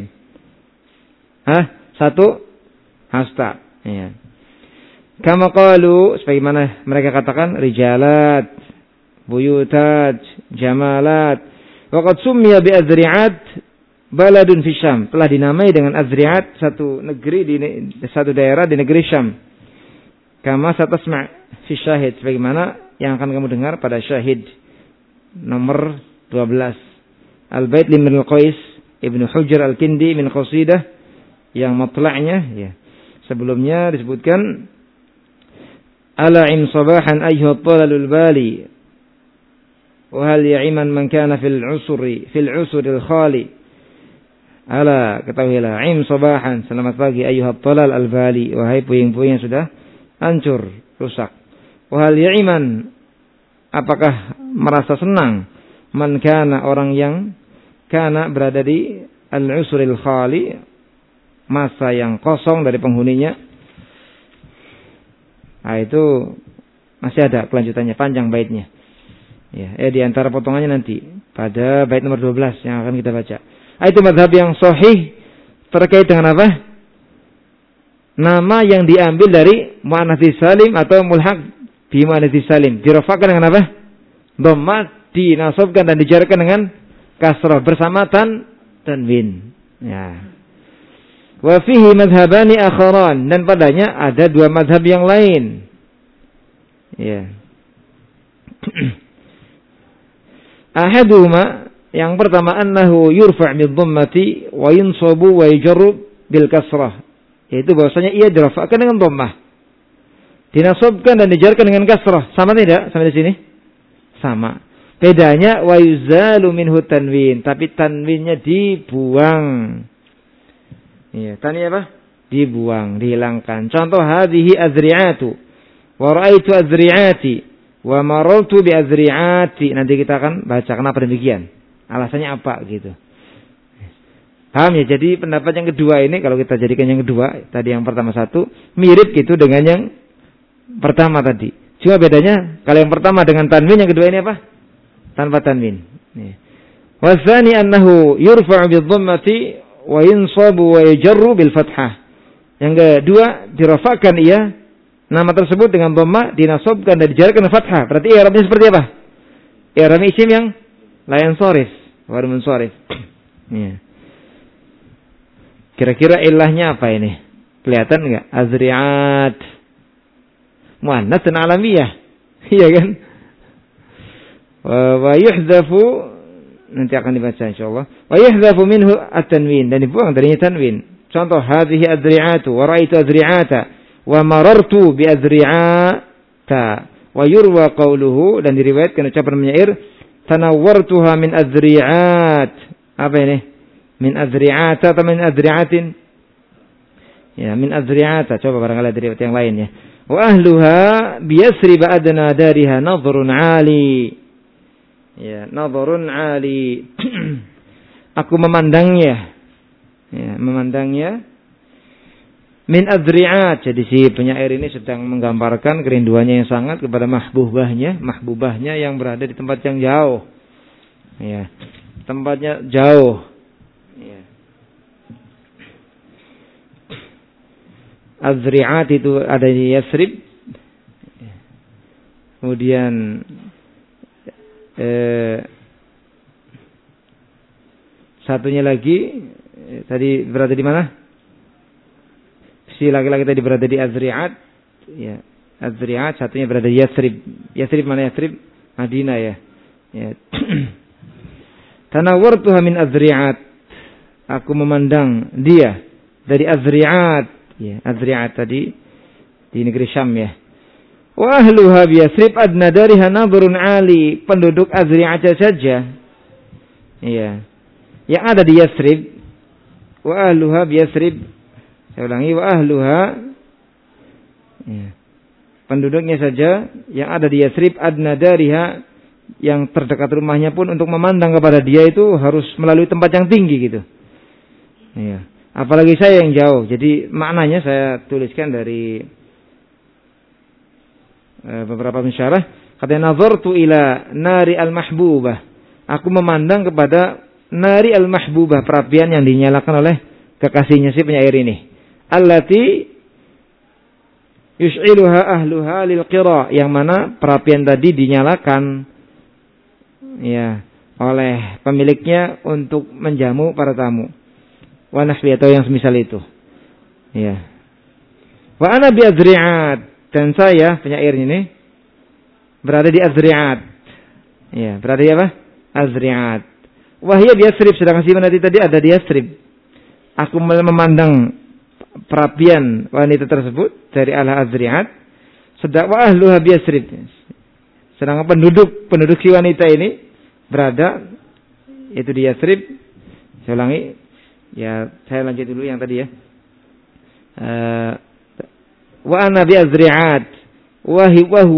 A: Satu hasta. Ya. Kama qalu, sebagaimana mereka katakan, rijalat, buyutat, jamalat. Waqad summiya bi azri'at baladun fi Syam, telah dinamai dengan azri'at satu negeri di satu daerah di negeri Syam. Kama satasma' fi syahid, sebagaimana yang akan kamu dengar pada syahid nomor 12. Al-Bait Limrul Qais Ibnu Hujr Al-Kindi min qasidah yang matla'nya ya. Sebelumnya disebutkan ala im sabahan ayyuha talalul bali wa hal ya'iman man kana fil usri khali. Ala, ketahuilah, im sabahan, selamat pagi, ayyuha talal al bali, wahai puing-puing yang sudah hancur, rusak. Wa hal ya'iman, apakah merasa senang, man kana, orang yang kana berada di al usril khali, masa yang kosong dari penghuninya. Nah, itu masih ada kelanjutannya, panjang baitnya. Ya, di antara potongannya nanti pada bait nomor 12 yang akan kita baca. Itu mazhab yang sahih terkait dengan apa? Nama yang diambil dari muannats salim atau mulhaq bi muannats salim, dirafa'kan dengan apa? Dhamma, dinasabkan dan dijarkan dengan kasrah bersama tanwin. Ya. Wa fihi madhhabani akharan, dan padanya ada dua madhab yang lain. Ya. Ahaduhuma, yang pertama, annahu yurfa' bil dhammati wa yunsabu wa yujru bil kasrah, yaitu bahwasanya ia dirafa'kan dengan dhammah, dinasabkan dan dijarkan dengan kasrah. Sama tidak sampai di sini? Sama. Bedanya wa yuzalu minhu tanwin, tapi tanwinnya dibuang. Iya, tanwin apa? Dibuang, dihilangkan. Contoh hadhihi azri'atu wa ra'aitu azri'ati wa marartu bi azri'ati. Nanti kita akan baca kenapa demikian. Alasannya apa gitu. Paham ya? Jadi pendapat yang kedua ini, kalau kita jadikan yang kedua, tadi yang pertama satu, mirip gitu dengan yang pertama tadi. Cuma bedanya kalau yang pertama dengan tanwin, yang kedua ini apa? Tanpa tanwin. Wa tsani annahu yurfa'u bi dhammati wa yunsabu wa yajru bil fathah. Yang kedua, dirafa'kan ia nama tersebut dengan dhamma, dinasabkan dan dijarkan dengan fathah. Berarti i'rabnya seperti apa? I'rab isim yang la yansarif, wa munsharif. Ya. Kira-kira ilahnya apa ini? Kelihatan enggak? Azri'at. Muannats dan alamiyah. Iya kan? Wa yuhdhafu, nanti akan dibaca insyaallah. Wa yuhdhafu minhu at-tanwin, dan dibuang darinya tanwin. Contoh hadhihi azri'atu wa ra'aitu azri'ata wa marartu bi azri'ata. Wa yurwa qawluhu, dan diriwayatkan ucapan penyair, tanawwartuha min azri'at. Apa ini? Min azri'ata atau min azri'atin? Ya, min azri'ata. Coba barangkali dari yang lain ya. Wa ahluha biyasrib adna dariha nadhrun 'ali. Ya, nadhrun 'ali. Aku memandangnya. Ya, memandangnya min adri'at. Jadi si penyair ini sedang menggambarkan kerinduannya yang sangat kepada mahbubahnya yang berada di tempat yang jauh. Ya, tempatnya jauh. Ya. Adri'at itu ada di Yathrib. Kemudian satunya lagi tadi berada di mana? Si laki-laki tadi berada di Azri'at, ya. Azri'at, satunya berada di Yathrib. Yathrib mana Yathrib? Madinah ya. Ya. Tanawwartuha min Azri'at. Aku memandang dia dari Azri'at, ya. Azri'at tadi di negeri Syam ya. Wa ahluha bi Yathrib adna dariha nadhrun ali. Penduduk Azri'at saja. Ya. Yang ada di Yathrib. Wa ahluha bi Yathrib. Saya ulangi, wa ahluha, ya. Penduduknya saja yang ada di Yathrib adna dariha, yang terdekat rumahnya pun untuk memandang kepada dia itu harus melalui tempat yang tinggi gitu. Ya. Apalagi saya yang jauh. Jadi maknanya saya tuliskan dari beberapa pensyarah. Katanya nazartu ila nari al-mahbubah. Aku memandang kepada nari al-mahbubah, perapian yang dinyalakan oleh kekasihnya si penyair ini. Allati yus'iluha ahluha lil qira, yang mana perapian tadi dinyalakan ya oleh pemiliknya untuk menjamu para tamu. Wa nahwi atau yang semisal itu. Ya. Wa ana bi Azri'at, dan saya penyair ini berada di Azri'at. Ya, berada di apa? Azri'at. Wa hiya bi Yathrib, sedangkan si wanita tadi ada di Yathrib. Aku memandang perapian wanita tersebut dari ala Azri'at, sedang wa ahluha bi Yathrib. Sedangkan penduduk si wanita ini berada itu di Yathrib. Saya ulangi, ya saya lanjut dulu yang tadi ya. Wa ana bi Azri'at wa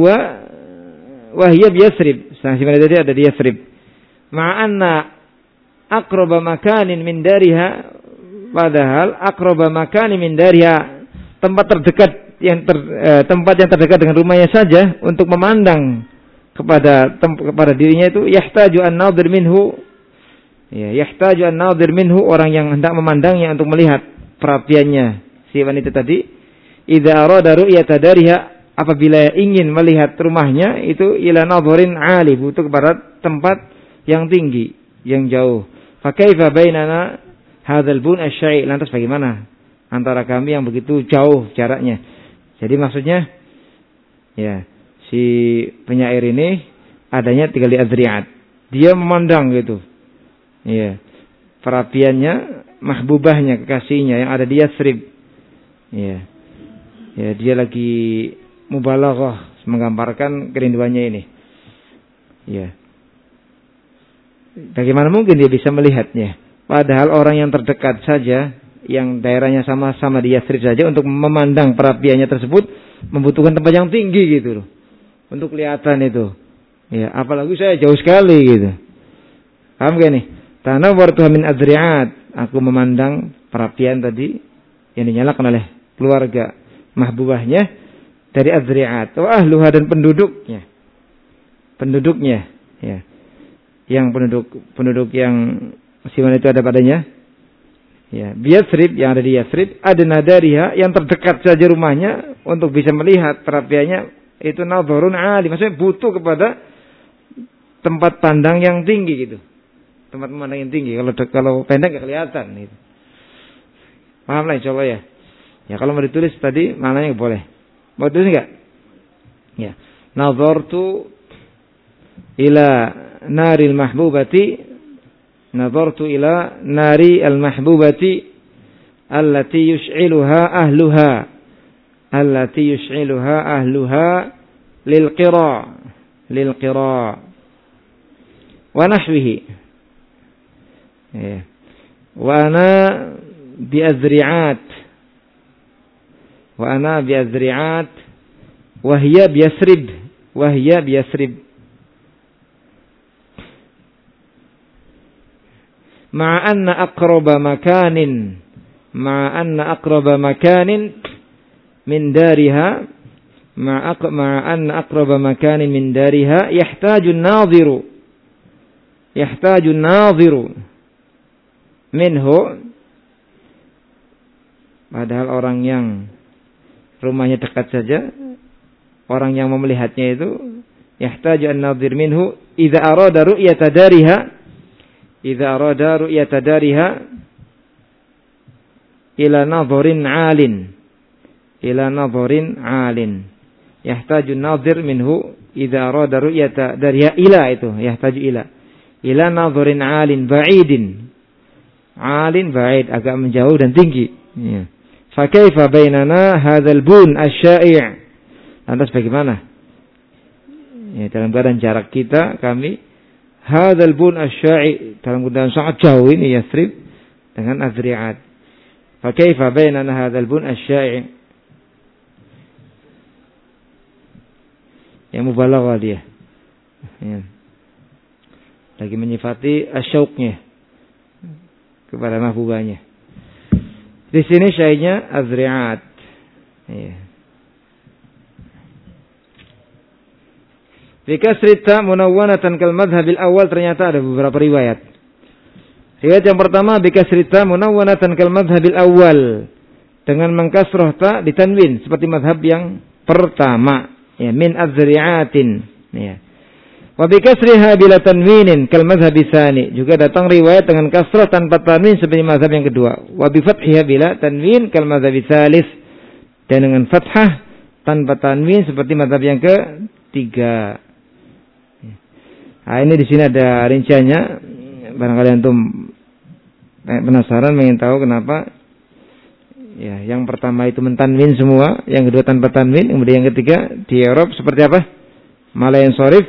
A: hiya bi Yathrib. Sedangkan si wanita tadi ada di Yathrib. Ma'anna aqraba makanin min dariha, padahal aqraba makani min dariha, tempat terdekat tempat yang terdekat dengan rumahnya saja untuk memandang kepada dirinya itu yahtaju an-nadhir minhu, ya, yahtaju an-nadhir minhu, orang yang hendak memandangnya untuk melihat perapiannya si wanita tadi. Idza arada ru'yata dariha, apabila ingin melihat rumahnya itu ila nadharin 'ali, butuh kepada tempat yang tinggi, yang jauh. Fa kaifa bainana hadzal bun asy-syai', lantas bagaimana antara kami yang begitu jauh jaraknya. Jadi maksudnya ya, si penyair ini adanya tinggal di Azri'at. Dia memandang gitu. Ya. Perapiannya, mahbubahnya, kekasihnya yang ada di Yathrib. Ya. Ya, dia lagi mubalaghah menggambarkan kerinduannya ini. Ya. Bagaimana mungkin dia bisa melihatnya? Padahal orang yang terdekat saja, yang daerahnya sama-sama di Yathrib saja, untuk memandang perapiannya tersebut membutuhkan tempat yang tinggi gitu loh, untuk kelihatan itu. Ya, apalagi saya jauh sekali gitu. Paham gak nih? Tanawwartuha min Azri'at, aku memandang perapian tadi yang dinyalakan oleh keluarga mahbubahnya dari Azri'at. Wa ahluha, dan penduduknya, ya. Yang penduduk yang si wanita itu ada padanya, ya, Yathrib, yang ada di Yathrib, adna dariha, yang terdekat saja rumahnya untuk bisa melihat perapiannya itu nadharun 'ali, maksudnya butuh kepada tempat pandang yang tinggi gitu, tempat memandang yang tinggi. Kalau pendek nggak kelihatan gitu. Paham lah insyaallah ya. Ya kalau mau ditulis tadi maknanya boleh. Mau ditulis nggak? Ya, nadhartu ila naril mahbubati, nazartu ila nari al-mahbubati allati yush'iluha ahluha lil qira wa nahwihi. Ya. Wa ana bi Azri'at wa hiya bi Yathrib ma'anna aqraba makanin ma'a anna aqraba makanin min dariha ma'a anna aqraba makanin min dariha yahtaju an-nadhiru minhu, padahal orang yang rumahnya dekat saja, orang yang mau melihatnya itu yahtaju an-nadhir minhu idza arada ru'yata dariha ila nadharin 'alin yahtaju an-nadhir minhu idza arada ru'yata dariha yahtaju ila nadharin 'alin ba'id, agak menjauh dan tinggi, ya. Fa kaifa bainana hadzal bun asy-syai', lantas bagaimana ya, dalam keadaan jarak kami hadzal bun asy-syai', dalam keadaan sangat jauh ini Yathrib dengan Azri'at. Fa kaifa bainana hadzal bun asy-syai', yang mubalaghah dia, ya. Lagi menyifati asyauqnya kepada mahbubanya. Di sini syai'nya Azri'at, ya. Bikasri ta munawwanatan kal madhhabil awal, ternyata ada beberapa riwayat. Riwayat yang pertama bikasri ta munawwanatan kal madhhabil awal, dengan mengkasrah ta ditanwin seperti madhab yang pertama, ya, min azri'atin, ya. Wa bikasriha bila tanwinin kal madhhabi tsani, juga datang riwayat dengan kasrah tanpa tanwin seperti mazhab yang kedua. Wa bi fathiha bila tanwin kal madhhabi tsalits, dan dengan fathah tanpa tanwin seperti mazhab yang ketiga. Nah, ini di sini ada rinciannya. Barangkali antum penasaran ingin tahu kenapa ya, yang pertama itu mentanwin semua, yang kedua tanpa tanwin, kemudian yang ketiga di i'rab seperti apa? Mala yang sharif.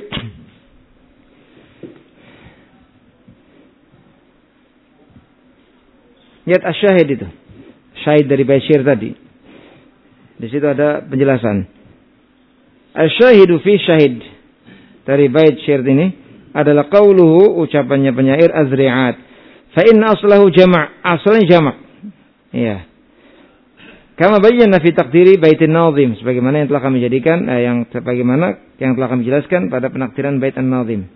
A: Lihat asyahid itu, syahid dari bait syair tadi. Di situ ada penjelasan. Asyahidu fi syahid dari bait syair ini adalah qauluhu, ucapannya penyair azri'at. Fa inna aslahu jama', asalnya jama'. Ya. Kama bayyana fi taqdiri baitin nazim, sebagaimana yang telah kami jadikan yang telah kami jelaskan pada penakdiran bait an-nazim.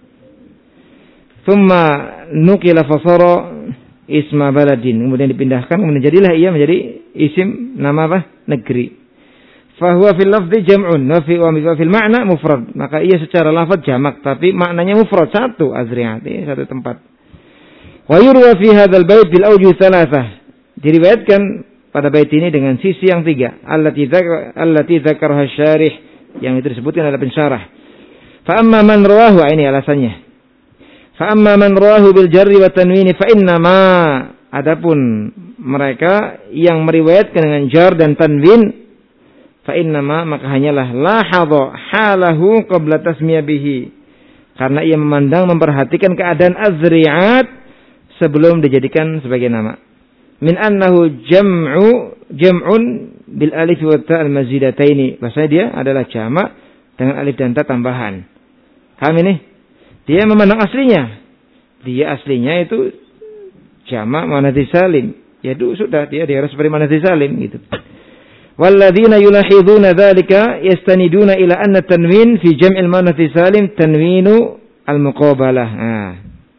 A: Thumma nukila fasara isma baladin, kemudian dipindahkan, kemudian jadilah ia menjadi isim nama apa? Negeri. Fahuwa fil lafzi jam'un wa fil ma'na mufrad, maka ia secara lafaz jamak tapi maknanya mufrad, satu, azri'at, satu tempat. Wa yurwa fi hadzal bait bil awjuh thalathah, diriwayatkan pada bait ini dengan sisi yang tiga, allati dzakaraha syarih, yang itu disebutkan oleh pensyarah. Fa amma man rawahu, ini alasannya. Fa amma man rawahu bil jarri wa tanwini fa inna ma, adapun mereka yang meriwayatkan dengan jar dan tanwin, fa inna ma, maka hanyalah lahadha halahu qabla tasmiyah bihi, karena ia memperhatikan keadaan azri'at sebelum dijadikan sebagai nama. Min annahu jam'un bil alif wa ta al mazidataini, bahasanya dia adalah jamak dengan alif dan ta tambahan. Paham ini? Dia memandang aslinya. Dia aslinya itu jamak muannats salim. Ya sudah, dia harus seperti muannats salim gitu. Walladzina yulahiduna dzalika yastaniduna ila anna tanwin fi jam'il muannats salim tanwinu al-muqabalah. Nah.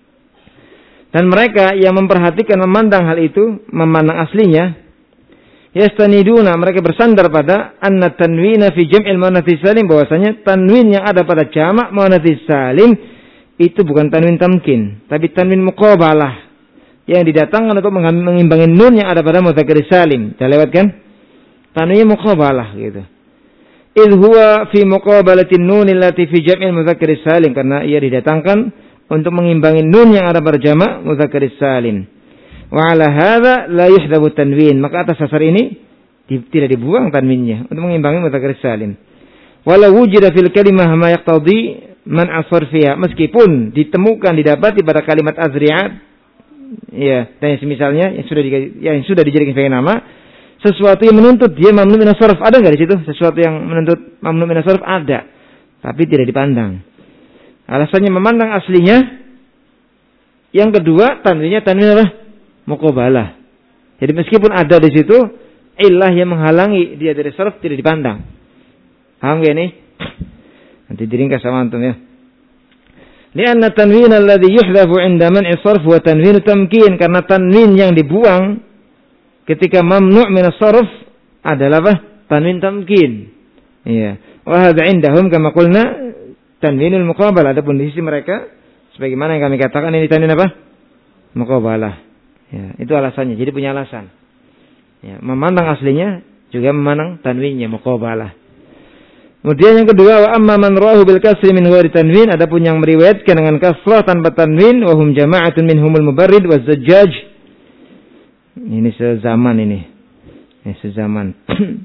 A: Dan mereka yang memperhatikan, memandang hal itu, memandang aslinya, yastaniduna, mereka bersandar pada anna tanwina fi jam'il muannats salim, bahwasanya tanwin yang ada pada jamak muannats salim itu bukan tanwin tamkin, tapi tanwin muqabalah yang didatangkan untuk mengimbangi nun yang ada pada mudzakkar salim. Sudah lewat kan? Tanwin muqabalah gitu. Idh huwa fi muqabalatin nun allati fi jam'il mudzakkar salim, karena ia didatangkan untuk mengimbangi nun yang ada pada jamak mudzakkar salim. Wa ala hadza la yuhdhabu tanwin, maka atas dasar ini tidak dibuang tanwinnya untuk mengimbangi mudzakkar salim. Walau wujida fil kalimah ma yaqtadi man asarfiha, meskipun didapati pada kalimat azri'at, ya, dan semisalnya yang sudah dijadikan sebagai nama, sesuatu yang menuntut dia mamnu min as-sarf, ada enggak di situ? Sesuatu yang menuntut mamnu min as-sarf ada, tapi tidak dipandang. Alasannya memandang aslinya. Yang kedua, tanwinnya tanwin apa? Muqabalah. Jadi meskipun ada di situ illah yang menghalangi dia dari sarf tidak dipandang. Paham gak ini? Nanti diringkas sama antum ya. Lianna tanwin alladhi yuhdhafu 'inda man'i sarf wa tanwin tamkin, karena tanwin yang dibuang ketika mamnu' min as-sarf adalah apa? Tanwin tamkin. Iya. Wa hadha 'indahum kama qulna tanwinul muqabalah. Adapun di sisi mereka sebagaimana yang kami katakan ini tanwin apa? Muqabalah. Ya, itu alasannya. Jadi punya alasan. Ya, memandang aslinya juga memandang tanwinnya muqabalah. Kemudian yang kedua, wa amma man rawahu bil kasri min ghairi tanwin, adapun yang meriwayatkan dengan kasrah tanpa tanwin, wa hum jama'atun minhumul mubarrid wa zajjaj. Ini sezaman ini. Ini sezaman.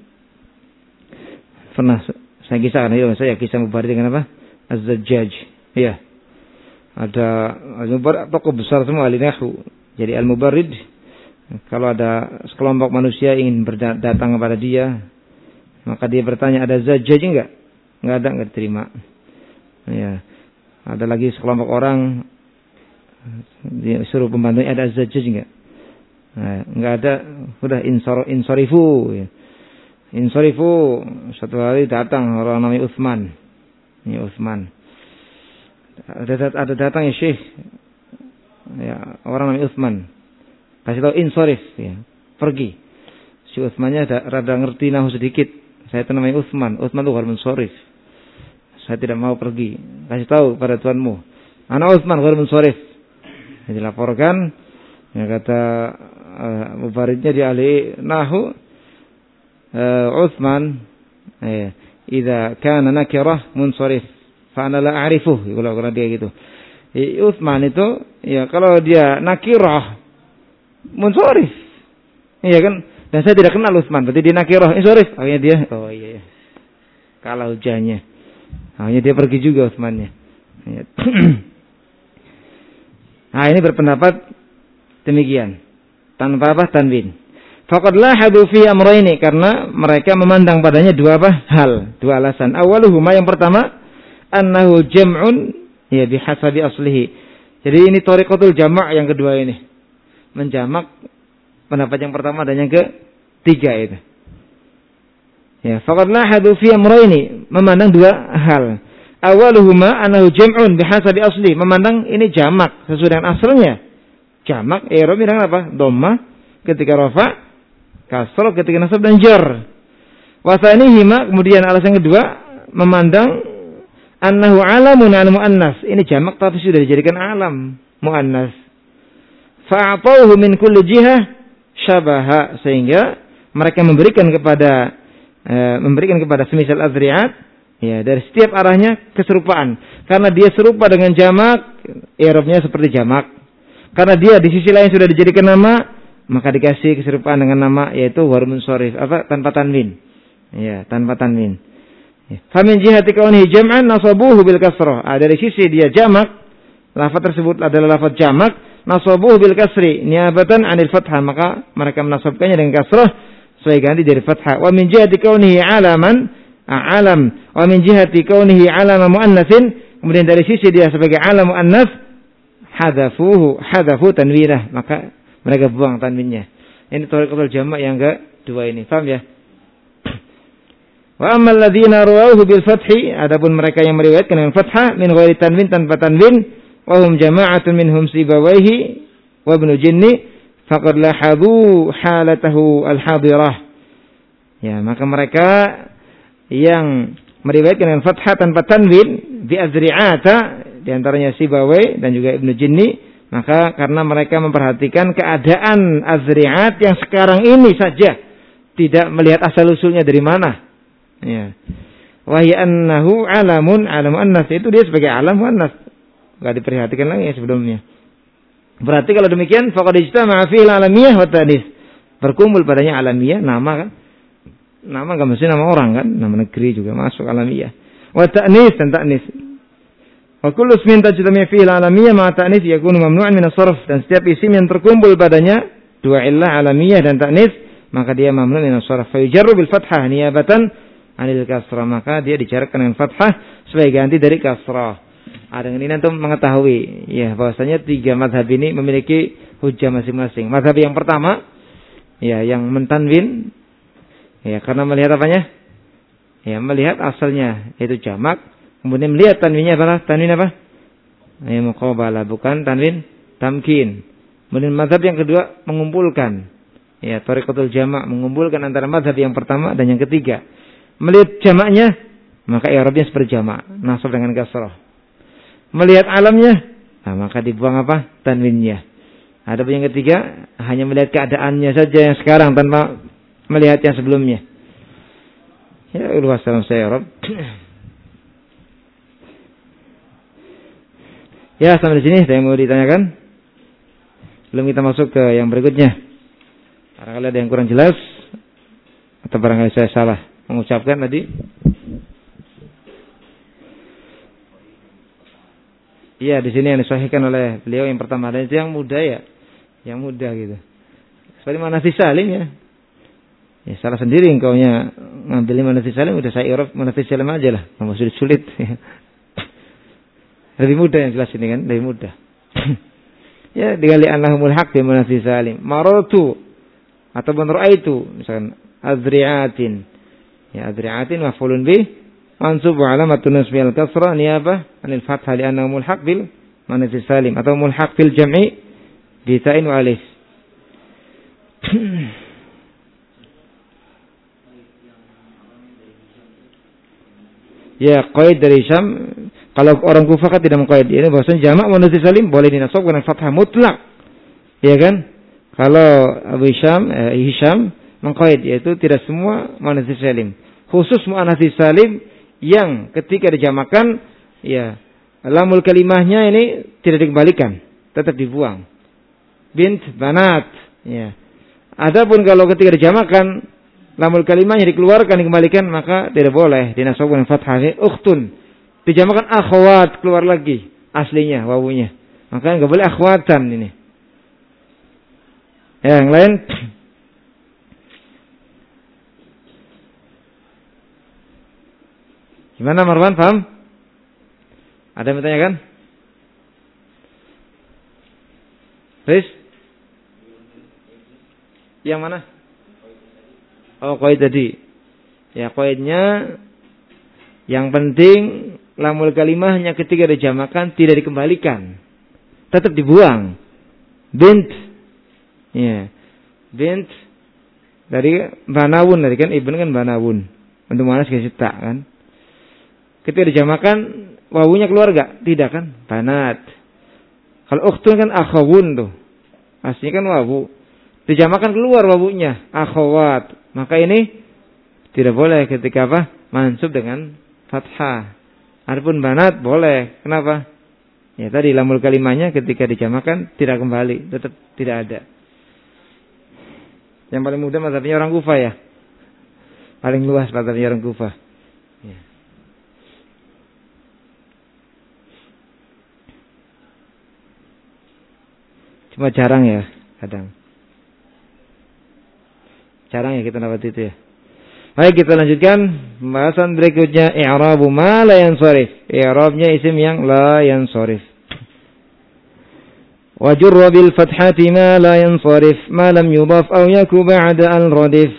A: Pernah saya kisahkan itu, saya kisah mubarrid dengan apa? Az-zajjaj. Iya. Ada al-mubarrid tokoh besar semua ahli nahwu. Jadi al-mubarrid kalau ada sekelompok manusia ingin datang kepada dia, maka dia bertanya, ada zajjaj enggak? Enggak ada, enggak diterima. Ya. Ada lagi sekelompok orang dia suruh pembantunya, ada zajjaj enggak? Nah, enggak ada, sudah insorifu. Ya. Insorifu. Satu hari datang orang namanya Utsman. Ini Utsman. Ada datang ya Syekh. Ya, orang namanya Utsman. Kasih tahu insorif, ya. Pergi. Si Utsmannya rada ngerti nahwu sedikit. Saya itu namanya Utsman. Utsman itu ghairun sorif. Saya tidak mau pergi. Kasih tahu pada tuanmu. Ana Utsman ghairun sorif. Dilaporkan. Ya, kata mubaridnya di ahli nahwu. Utsman. Idza kana nakirah munsharif. Fa ana la a'rifuh. Kalau dia gitu. Utsman itu. Ya kalau dia nakirah. Munsharif. Iya kan. Dan saya tidak kenal Utsman, berarti dia nakirah. Sorry. Akhirnya dia, oh iya. Kalah hujannya. Akhirnya dia pergi juga Utsmannya. Nah, ini berpendapat demikian. Tanpa apa? Tanwin. Faqad lahadu fi amrayni, karena mereka memandang padanya dua apa? Hal, dua alasan. Awaluhuma, yang pertama, annahu jam'un ya bihasabi aslihi. Jadi ini thariqatul jama' yang kedua ini. Menjamak. Pendapat yang pertama dan yang ketiga itu. Ya, faqad lahadu fi amrayni, memandang dua hal. Awaluhuma annahu jam'un bihasabi asli, memandang ini jamak sesuai dengan asalnya. Jamak i'rab dengan apa? Dhammah ketika rafa, kasrah ketika nasab dan jar. Wa tsanihima, kemudian alasan kedua, memandang annahu alamun al muannas, ini jamak tapi sudah dijadikan alam muannas. Fa'atauhu min kulli jihah syabaha, sehingga mereka memberikan kepada semisal azri'at ya dari setiap arahnya keserupaan, karena dia serupa dengan jamak, i'rabnya seperti jamak. Karena dia di sisi lain sudah dijadikan nama, maka dikasih keserupaan dengan nama, yaitu ghairun sharif, apa? Tanpa tanwin. Ya, tanpa tanwin. Ya. Fa min jihati kaunihi jam'an nasabuhu bil kasrah. Dari sisi dia jamak, lafaz tersebut adalah lafaz jamak, nasabuhu bil kasri niabatan 'anil fathah, maka mereka menasabkannya dengan kasrah sebagai ganti dari fathah. Wa min jihati kaunihi alaman alam, wa min jihati kaunihi alama muannatsin, kemudian dari sisi dia sebagai alam muannats, hadafu tanwinah, maka mereka buang tanwinnya. Ini thariqatul jama' yang kedua ini. Paham ya? Wa ammal ladzina rawahu bil fathi, adapun mereka yang meriwayatkan dengan fathah min ghairi tanwin, tanpa tanwin, wahum jama'atun minhum Sibawayhi wa Ibnu Jinni, faqad lahadu halatahu al-hadirah. Ya, maka mereka yang meriwayatkan dengan fathah tanpa tanwin bi azri'ata, di antaranya Sibawayh dan juga Ibnu Jinni, maka karena mereka memperhatikan keadaan azri'at yang sekarang ini saja, tidak melihat asal usulnya dari mana. Ya. Wa hiya annahu alamun annas, itu dia sebagai alam muannas. Enggak diperhatikan lagi sebelumnya. Berarti kalau demikian faqad ijtama'a fihi al-alamiyah wa ta'nis. Berkumpul padanya alamiyah, nama kan? Nama enggak mesti nama orang kan? Nama negeri juga masuk alamiyah. Wa ta'nis dan ta'nis. Wa kullu ismin tajtami' fihi al-alamiyah ma ta'nis yakunu mamnu'an min as-sarf, dan setiap isim yang terkumpul padanya dua illah alamiyah dan ta'nis, maka dia mamnu' min as-sarf. Fa yujarru bil fathah niyabatan 'anil kasrah, maka dia dijarkan dengan fathah sebagai ganti dari kasrah. Dengan ini antum mengetahui ya bahwasanya tiga mazhab ini memiliki hujjah masing-masing. Mazhab yang pertama Ya, yang mentanwin ya karena melihat apanya? Ya, melihat asalnya yaitu jamak, kemudian melihat tanwinnya adalah tanwin apa? Ya, muqabalah, bukan tanwin tamkin. Kemudian mazhab yang kedua mengumpulkan. Ya, thariqatul jamak, mengumpulkan antara mazhab yang pertama dan yang ketiga. Melihat jamaknya, maka i'rabnya seperti jamak, nasab dengan kasrah. Melihat alamnya, nah, maka dibuang apa? Tanwinnya. Adapun yang ketiga, hanya melihat keadaannya saja yang sekarang tanpa melihat yang sebelumnya. Ya Allah, salam saya Rabb. Ya, sampai di sini saya mau ditanyakan. Belum kita masuk ke yang berikutnya. Barangkali ada yang kurang jelas atau barangkali saya salah mengucapkan tadi. Iya, di sini yang disahihkan oleh beliau yang pertama dan itu yang muda ya. Yang muda gitu. Seperti Manafi Salim ya. Ya salah sendiri engkaunya ngambilin Manafi Salim, udah saya i'rab Manafi Salim aja lah. Enggak sulit-sulit. Lebih mudah yang jelas ini kan, lebih mudah. Ya, dengan li'annahumul haq bi Manafi Salim. Maratu ataupun ra'aitu misalkan adri'atin. Ya, adri'atin maf'ulun bih mansub wa alamatun nasbi al-kasra niyabah anil fathah li'annahumul haq bil Manafi Salim atau mulhaq bil jam'i bitain wa alif. Ya, qaid dari Syam. Kalau orang Kufah kan tidak mengqaid. Ini bahwasanya jamak muannats salim boleh dinasab dengan fathah mutlak. Ya kan? Kalau Abu Hisham mengqaid yaitu tidak semua muannats salim. Khusus muannats salim yang ketika dijamakan ya lamul kalimahnya ini tidak dikembalikan, tetap dibuang. Bint, banat, ya. Adapun kalau ketika dijamakan lamul kalimahnya dikeluarkan dikembalikan maka tidak boleh dinasabkan fathah. Ukhtun dijamakan akhwat keluar lagi aslinya wawunya. Maka enggak boleh akhwatan ini. Ya, yang lain gimana Marwan, paham? Ada yang bertanyakan? Please? Yang mana? Oh, qaid tadi. Ya, qaidnya yang penting lamul kalimahnya ketika dijamakan tidak dikembalikan. Tetap dibuang. Bint. Ya. Bint dari banawun tadi kan, ibn kan banawun. Untuk manas kasih tak kan. Ketika dijamakan wawunya keluar enggak? Tidak kan? Banat. Kalau ukhtun kan akhawun tuh. Aslinya kan wawu. Dijamakan keluar wawunya, akhawat. Maka ini tidak boleh ketika apa? Mansub dengan fathah. Adapun banat boleh. Kenapa? Ya tadi lamul kalimahnya ketika dijamakan tidak kembali, tetap tidak ada. Yang paling mudah mazhabnya orang Kufah ya. Paling luas mazhabnya orang Kufah. Ya. Cuma jarang ya kadang. Jarang ya kita dapat itu ya. Baik, kita lanjutkan pembahasan berikutnya, i'rabu ma la yansharif. I'rabnya isim yang la yansharif. Wa jurra bil fathati ma la yansharif ma lam yudaf aw yaku ba'da al-radif.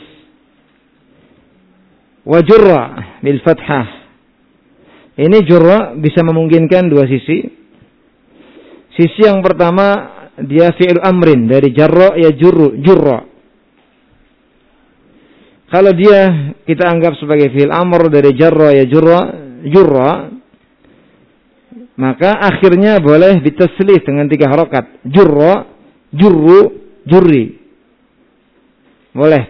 A: Wa jurra bil fathah. Ini jurra bisa memungkinkan dua sisi. Sisi yang pertama dia fi'il amrin dari jarra ya jurra. Kalau dia kita anggap sebagai fi'il amr dari jarra ya jurra, maka akhirnya boleh ditaslih dengan 3 harokat. Jurra, jurru, jurri. Boleh.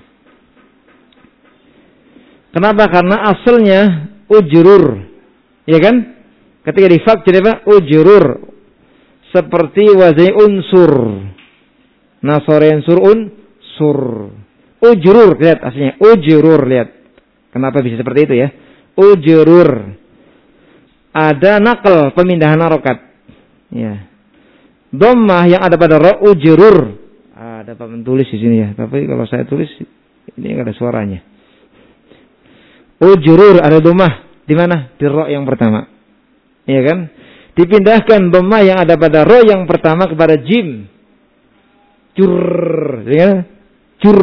A: Kenapa? Karena asalnya ujrur. Ya kan? Ketika difak jadi apa? Ujrur. Seperti wazai unsur. Nasara yansur unsur. Ujrur, lihat aslinya. Ujrur, lihat. Kenapa bisa seperti itu ya? Ujrur. Ada nakal, pemindahan harokat. Ya. Dhammah yang ada pada ra, ujrur. Ada Pak menulis di sini ya. Tapi kalau saya tulis, ini enggak ada suaranya. Ujrur, ada dhammah. Di mana? Di ra yang pertama. Iya kan? Dipindahkan dhammah yang ada pada ra yang pertama kepada jim. Jur, ya kan? Jur.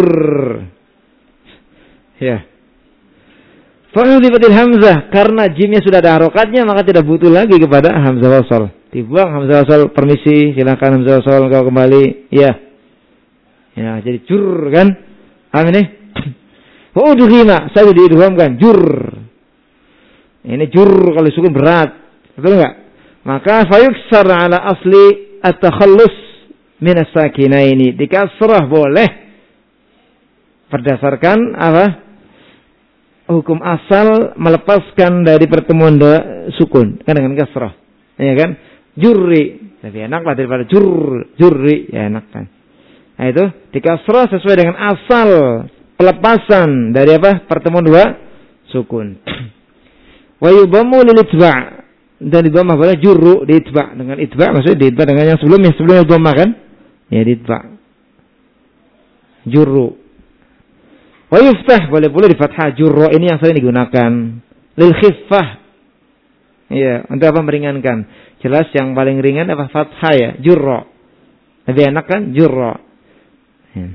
A: Ya. Fa'udhifatil hamzah, karena jimnya sudah ada harokatnya maka tidak butuh lagi kepada hamzah wasal. Dibuang hamzah wasal, permisi, silakan hamzah wasal kau kembali. Ya. Ya, jadi jur kan? Paham ini? Fa'udhima, saya diidghamkan jur. Ini jur kalau sukun berat. Betul enggak? Maka fayuksar ala asli at-takhallus min as-sakinaini. Dikasrah boleh. Berdasarkan apa? Hukum asal melepaskan dari pertemuan sukun kan dengan kasrah, ya kan? Jurri lebih enak lah daripada jurri, ya enak kan? Nah itu dikasrah sesuai dengan asal pelepasan dari apa? Pertemuan dua sukun. Wa yudhammu lil itba' dan didhammah boleh jurru di itba' dengan itba' maksudnya di itba' dengan yang sebelumnya dhammah kan? Ya di itba' jurru. Wa yuftah boleh di fathah jurra, ini yang sering digunakan lil khiffah. Ya, untuk apa meringankan? Jelas yang paling ringan apa fathah ya, jurra. Lebih enak kan jurra. Ya.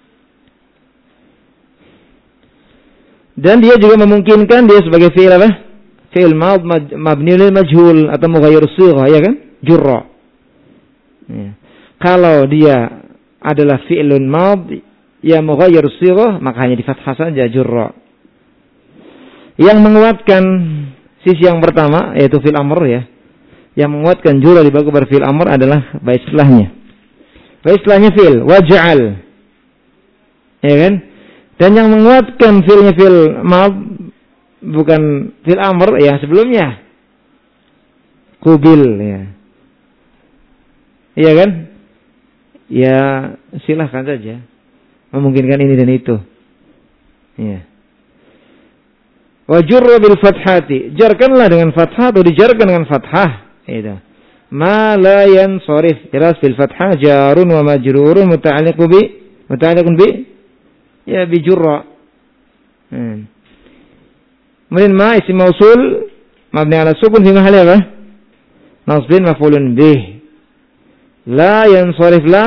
A: Dan dia juga memungkinkan dia sebagai fi'il apa? Fi'il mabni lil majhul atau mughayyir shighah ya kan? Jurra. Ya. Kalau dia adalah fi'ilun madhi ya mughayyir shighah maka hanya di fathah saja jurra. Yang menguatkan sisi yang pertama yaitu fil amr ya. Yang menguatkan jurra dibagi kepada fil amr adalah bait setelahnya. Bait setelahnya fil waj'al. Ya kan? Dan yang menguatkan filnya fil mad bukan fil amr ya sebelumnya. Kubil ya. Iya kan? Ya silahkan saja. Memungkinkan ini dan itu. Ya. Wa jurra bil fathati. Jarkanlah dengan fathah atau dijarkan dengan fathah. Itu. Ma la yansarif. Jelas bil fathah jarun wa majrurun muta'alliqun bi ya bi jurra. Kemudian ma isim mausul mabni ala sukun fi mahalli apa? Nasbin maf'ulun bih. La yansarif la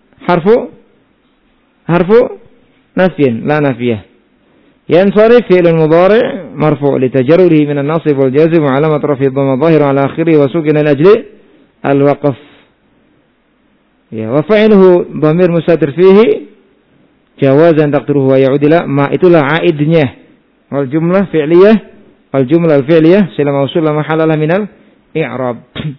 A: harfu nafyin la nafiyah. Yansarif fi'lun mudhari' marfu' li tajarrudihi min an-nasb wal jazm wa 'alamat raf'i dhamma dhahira 'ala akhirih wa sukina li ajli al-waqf. Ya, wa fa'iluhu dhamir mustatir fihi jawazan taqdiruhu wa ya'ud ila ma itulah aidnya. Wal jumlah fi'liyah wal jumlah al-fi'liyah sila mausul la mahalla min al-i'rab.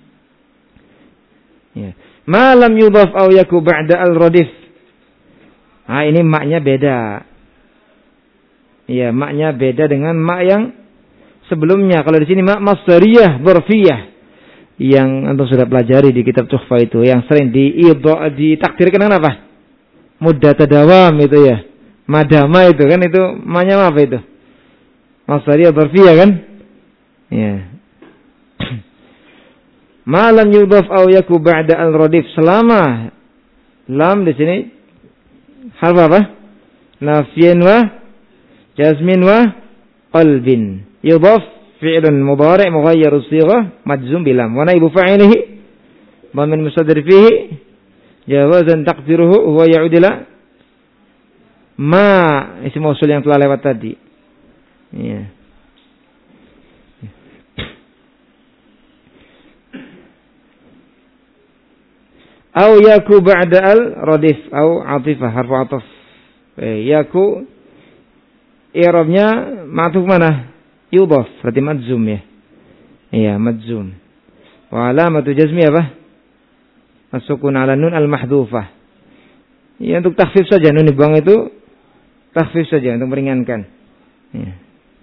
A: Ya. Ma lam yudhaf aw yaku ba'da al-radif. Nah ini maknya beda. Iya, maknya beda dengan mak yang sebelumnya. Kalau di sini mak masdariyah, dzarfiyah. Yang antum sudah pelajari di kitab Tuhfah itu, yang sering ditakdirkan dengan apa? Muddat dawam itu ya. Madama itu kan itu maknya apa itu? Masdariyah dzarfiyah kan? Iya. Ma lam yudhaf aw yaku ba'da al-radif, selama lam di sini harf apa? Nafyin wa jazmin wa qalbin. Yudhaf fi'lun mudhari' mughayyir as-sighah majzum bilam. Wa naibu fa'ilihi dhamir mustatir fihi jawazan taqdiruhu huwa ya'ud ila ma isim mausul yang telah lewat tadi. Ya. Au yaku ba'da al-radif au atifah harfu ataf. Yaku i'rabnya ma'tuf mana? Yudhaf, berarti madzum ya. Iya, madzum. Wa alamatu jazmi apa? As-sukun 'ala nun al-mahdhufah. Ya untuk takhfif saja, nun dibuang itu takhfif saja untuk meringankan. Ya.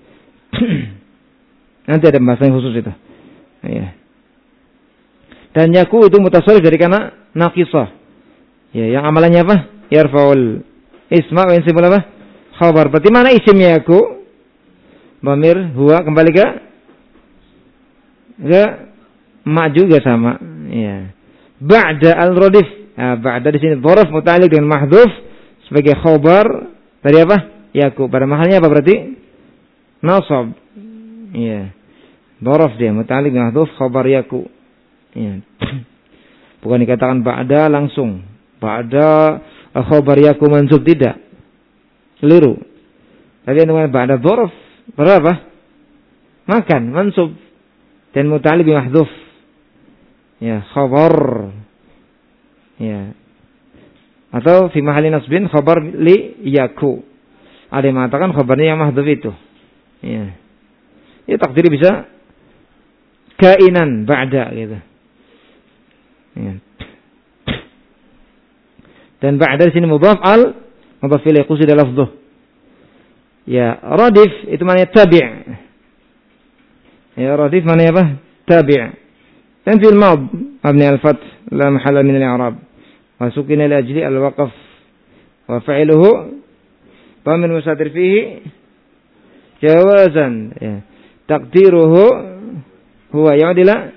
A: Nanti ada pembahasan khusus itu. Ya. Dan yaku itu mutasarrif dari kana naqisah. Ya, yang amalannya apa? Yarfa'ul isma wa yansibul apa? Khabar. Berarti mana isimnya yaku? Dhamir huwa kembali ke ma juga sama. Ya. Ba'da al-radif. Nah, ba'da di sini dzaraf muta'alliq dengan mahdhuf sebagai khabar dari apa? Yaku. Pada mahalnya apa berarti? Nasab. Ya. Dzaraf dia muta'alliq dengan mahdhuf khabar yaku. Ya. Bukan dikatakan ba'da langsung. Ba'da khabar yaku mansub, tidak. Keliru. Tadi yang ba'da dzarf berapa? Makan, mansub. Dan muta'alliq bi mahdhuf. Ya, khabar. Ya. Atau fi mahalli nasbin khabar li yaku. Ada yang mengatakan khabarnya yang mahdhuf itu. Ya. Ya takdir bisa kainan ba'da gitu. Ya. Dan ba'da di sini mudhaf ilayhi qusida lafdhuh. Ya, radif itu maknanya tabi'. Ya, radif maknanya apa? Tabi'. Dan fil mad mabni al-fath la mahalla min al-i'rab. Wa sukina li ajli al-waqf. Wa fa'iluhu dhamir mustatir fihi jawazan. Ya. Taqdiruhu huwa ya'dila.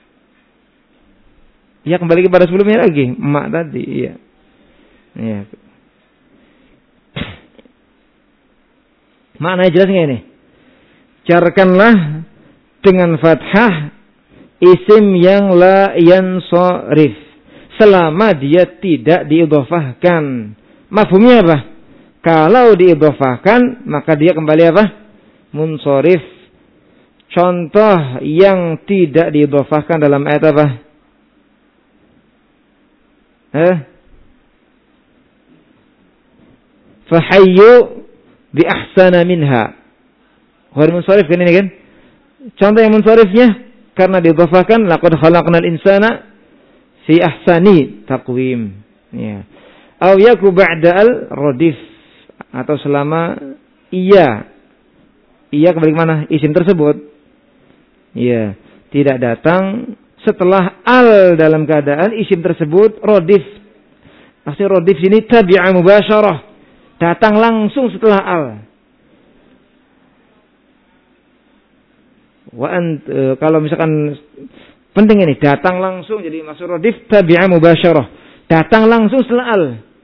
A: Ya, kembali kepada sebelumnya lagi, mak tadi, iya. Ya. Maknanya jelas enggak ini? Jarkanlah dengan fathah isim yang la yansarif selama dia tidak diidhofahkan. Mafhumnya apa? Kalau diidhofahkan maka dia kembali apa? Munsharif. Contoh yang tidak diidhofahkan dalam ayat apa? Fahayyu bi ahsana minha. Ghair munsharif kan ini kan? Contoh yang munsharifnya karena diidhafahkan laqad khalaqnal insana fi ahsani taqwim. Ya. Aw yaku ba'da al-radif atau selama iya kembali ke mana? Isim tersebut. Ya, tidak datang setelah al dalam keadaan isim tersebut radif. Maksudnya radif sini tabi'a mubasyarah. Datang langsung setelah al. Kalau misalkan penting ini datang langsung jadi maksud radif tabi'a mubasyarah. Datang langsung setelah al.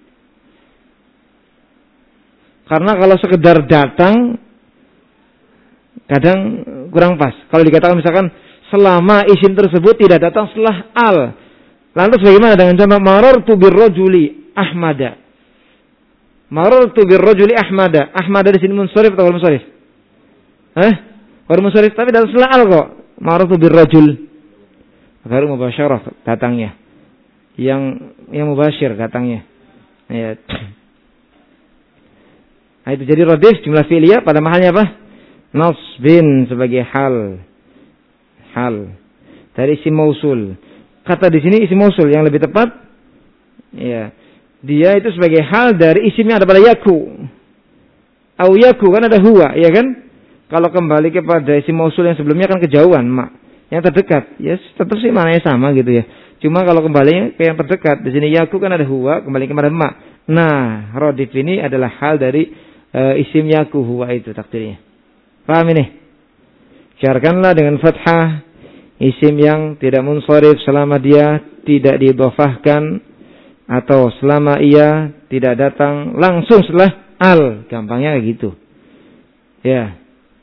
A: Karena kalau sekedar datang kadang kurang pas. Kalau dikatakan misalkan selama isim tersebut tidak datang setelah al. Lantas bagaimana dengan contoh marartu birrajuli ahmada? Marartu birrajuli ahmada. Ahmada di sini munsharif atau munsharif? Baru munsharif tapi dalam setelah al kok. Marartu birrajul. Baru mubasyarah datangnya. Yang mubasyir datangnya. Ya. Nah, itu jadi radif jumlah fi'liyah pada mahalnya apa? Nasbin sebagai hal dari isim mausul. Kata di sini isim mausul yang lebih tepat, ya, dia itu sebagai hal dari isimnya ada pada yaku, au yaku kan ada huwa, ya kan? Kalau kembali kepada isim mausul yang sebelumnya kan kejauhan, mak, yang terdekat, ya tetap sih maknanya sama gitu ya. Cuma kalau kembali ke yang terdekat, di sini yaku kan ada huwa, kembali kepada mak. Nah, radif ini adalah hal dari isim yaku huwa itu takdirnya. Paham ini? Jarkanlah dengan fathah isim yang tidak munsharif selama dia tidak diidhofahkan atau selama ia tidak datang langsung setelah al. Gampangnya kayak gitu. Ya.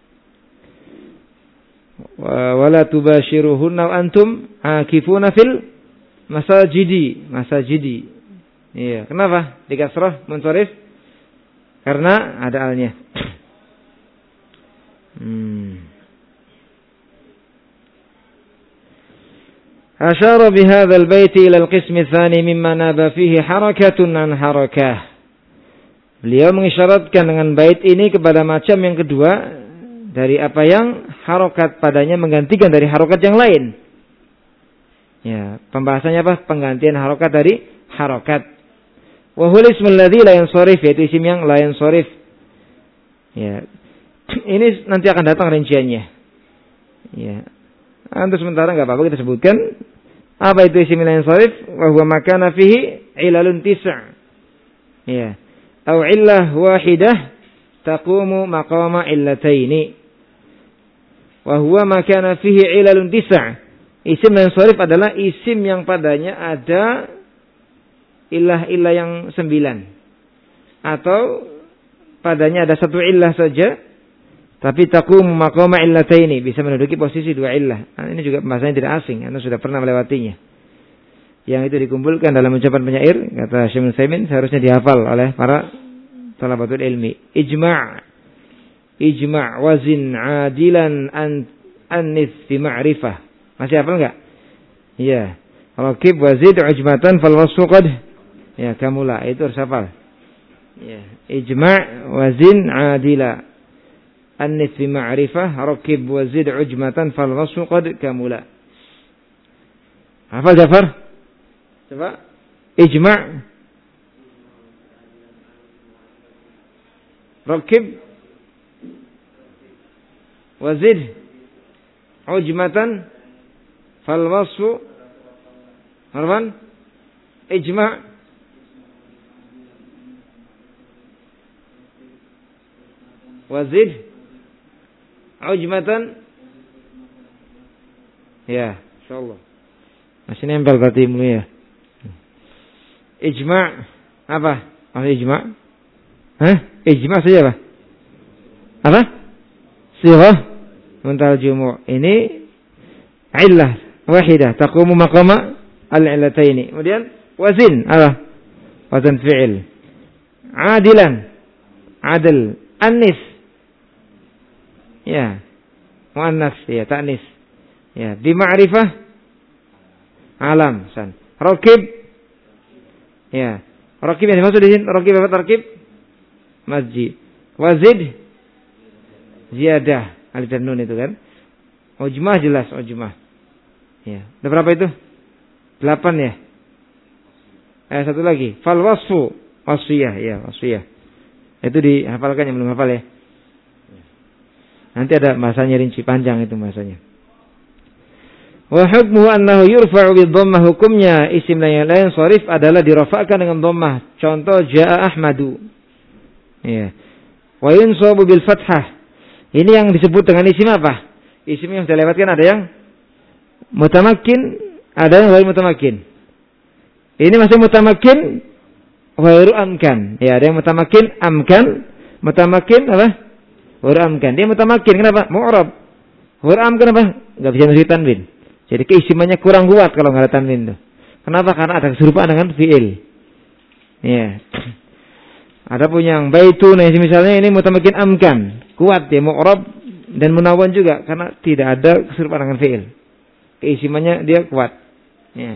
A: Wala tubashiruhunna wa antum akifuna fil masajidi. Iya, kenapa? Di kasrah munsharif? Karena ada alnya. أشار بهذا البيت إلى القسم الثاني مما ناب فيه حركة عن حركة. Beliau mengisyaratkan dengan bait ini kepada macam yang kedua dari apa yang harokat padanya menggantikan dari harokat yang lain. Ya, pembahasannya apa? Penggantian harokat dari harokat. Wa huwa ismul ladzi la yansharif, yaitu isim yang la yansharif. Ya. Ini nanti akan datang rinciannya. Ya. Untuk sementara enggak apa-apa kita sebutkan apa itu isim la yansharif, wa huwa makana fihi ilalun tis'a. Ya. Au illah wahidah taqumu maqama illataini. Wa huwa makana fihi ilalun tis'a. Isim la yansharif adalah isim yang padanya ada ilah-ilah yang 9. Atau padanya ada satu illah saja, tapi taqumu maqama illataini, bisa menduduki posisi dua illah. Nah, ini juga bahasanya tidak asing, Anda sudah pernah melewatinya. Yang itu dikumpulkan dalam ucapan penyair, kata Syekh Utsaimin, seharusnya dihafal oleh para talabatul ilmi. Ijma' wazin adilan annis fi ma'rifah. Masih hafal enggak? Iya. Raqib wazid ujmatan fal wasfu qad ya kamula. Itu harus hafal. Ya, ijma' wazin adila annis fi ma'rifah raqib wazid ujmatan fal wasfu qad kamula. Hafal Jafar? Coba. Ijma' raqib wazid ujmatan fal wasfu harfan ijma' wazid ujmatan ya insyaallah masih nempel berarti mulai ya. Ijma' apa? Maksud ijma'? Ijma' saja apa? Apa? Sighah muntal jumu'. Ini illah wahidah taqumu maqama al-illataini. Kemudian wazin apa? Wazan fi'il. Adilan. Adil. Anis. Ya. Muannas ya, ta'nis. Ya, bi ma'rifah alam san. Raqib. Ya. Raqib yang dimaksud di sini raqib apa tarkib? Masjid. Wazid ziyadah alif dan nun itu kan. Ujmah jelas ujmah. Ya. Ada berapa itu? 8 ya. Satu lagi. Fal wasfu wasfiyah ya, wasfiyah. Itu dihafalkan yang belum hafal ya. Nanti ada masanya rinci panjang itu masanya. Wa hukmuhu annahu yurfa'u bid-dhammah, hukumnya isim yang lain sharif adalah dirafa'kan dengan dhammah. Contoh jaa Ahmadu. Ya. Wa yunsabu bil fathah. Ini yang disebut dengan isim apa? Isim yang saya lewatkan ada yang mutamakkin, ada yang ghair mutamakkin. Ini masih mutamakkin ghairu amkan. Ya, ada yang mutamakkin amkan, mutamakkin apa? Ghairu amkan. Dia mutamakkin kenapa? Mu'rab. Ghairu amkan apa? Enggak bisa masuk tanwin. Jadi keisimannya kurang kuat kalau enggak ada tanwin tuh. Kenapa? Karena ada keserupaan dengan fi'il. Ya. Ada pun yang baitun misalnya ini mutamakkin amkan, kuat dia mu'rab dan munawwan juga karena tidak ada keserupaan dengan fi'il. Keisimannya dia kuat. Ya.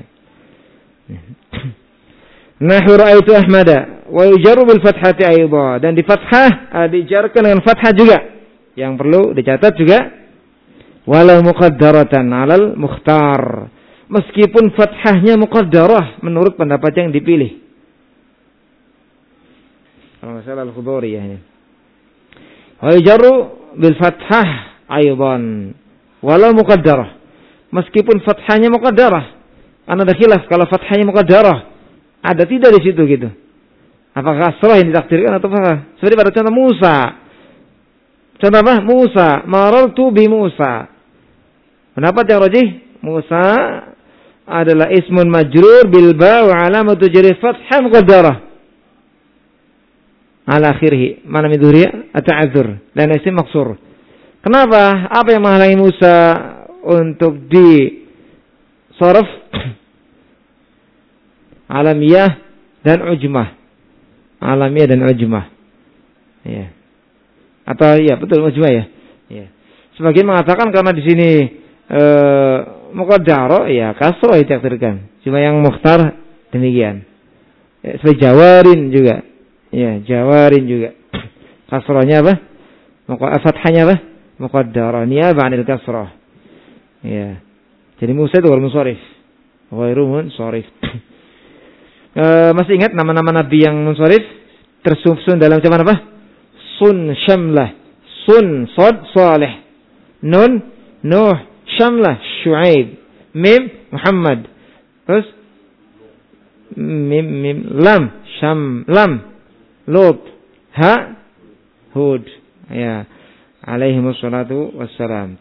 A: Nahu ra'aitu Ahmada wa yujarru bil fathati aidha, dan di fathah dijarkan dengan fathah juga. Yang perlu dicatat juga walau muqaddaratan 'alal mukhtar, meskipun fathahnya muqaddarah menurut pendapat yang dipilih. Kalau masalah al-Khudhari ya ini. Wa yujarru bil fathah aidan walau muqaddarah, meskipun fathahnya muqaddarah. Ada khilaf kalau fathahnya muqaddarah ada tidak di situ gitu. Apakah kasrah yang ditakdirkan atau apa? Seperti pada contoh Musa. Contoh apa? Musa, marartu bi Musa. Pendapat yang rajih, Musa adalah ismun majrur bil ba wa alamatu jarri fathah muqaddarah ala akhirih. Mana midhuriya ata'adzur dan isim maksur. Kenapa? Apa yang menghalangi Musa untuk di sharaf alamiyah dan ujmah? Alamiyah dan ujmah. Ya. Atau ya betul ujmah ya. Ya. Sebagian mengatakan karena di sini muqaddaro ya kasrah ditakdirkan. Cuma yang mukhtar demikian. Ya, seperti jawarin juga. Ya, jawarin juga. Kasrahnya apa? Fathahnya apa? Muqaddaro niyabah 'anil kasrah. Ya. Jadi Musa itu ghairu munsharif. Ghairu munsharif. Masih ingat nama-nama nabi yang munsharif tersusun dalam ucapan apa? Sun Syamlah, Sun Sad Salih, Nun Nuh, Syamlah Syuaib, Mim Muhammad, terus Mim Lam Syam Lam Lut, Ha Hud. Ya, alaihi wassalatu wassalam.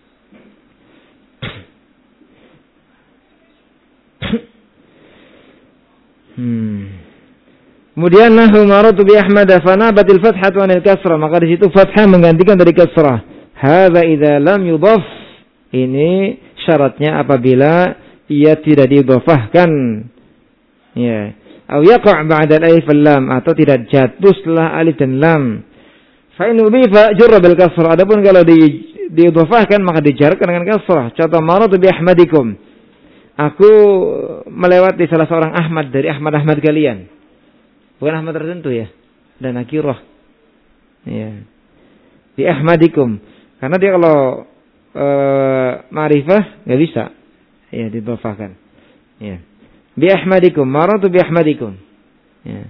A: Kemudian nahu maratu bi Ahmad fa nabatil fathatu anil kasrah, maka di situ fathah menggantikan dari kasrah. Hadza idza lam yudhaf, ini syaratnya apabila ia tidak diidhafahkan. Ya. Aw yaqa' ba'da alif wal lam, atau tidak jatuh setelah alif dan lam. Fa in udhifa jurra bil kasrah. Adapun kalau diidhafahkan maka dijarkan dengan kasrah. Contoh maratu bi ahmadikum. Aku melewati salah seorang Ahmad dari Ahmad kalian. Bukan Ahmad tertentu ya. Dan nakirah. Ya. Bi ahmadikum. Karena dia kalau ma'rifah enggak bisa ya diidhafahkan. Ya. Bi ahmadikum, maratu bi ahmadikum. Ya.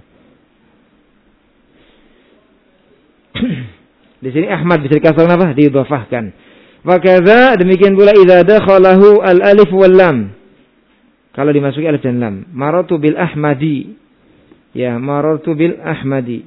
A: Di sini Ahmad bisa dikasrah apa? Diidhafahkan. Wa kadza demikian pula idza dakhalahu al alif wal lam. Kalau dimasuki alif dan lam. Maratu bil ahmadi. Ya, maratu bil ahmadi.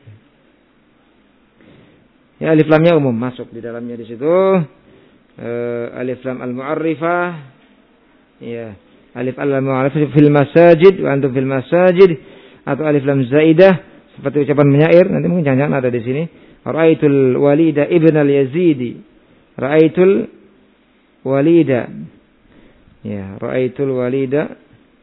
A: Ya, alif lamnya umum masuk di dalamnya di situ. Alif lam al mu'arrifah. Ya, alif al mu'arrifah fil masajid wa antum fil masajid, atau alif lam zaidah seperti ucapan penyair, nanti mungkin jangan-jangan ada di sini. Ra'aitul walida ibn al-yazidi. Ra'aitul walida. Ya, ra'aitul walida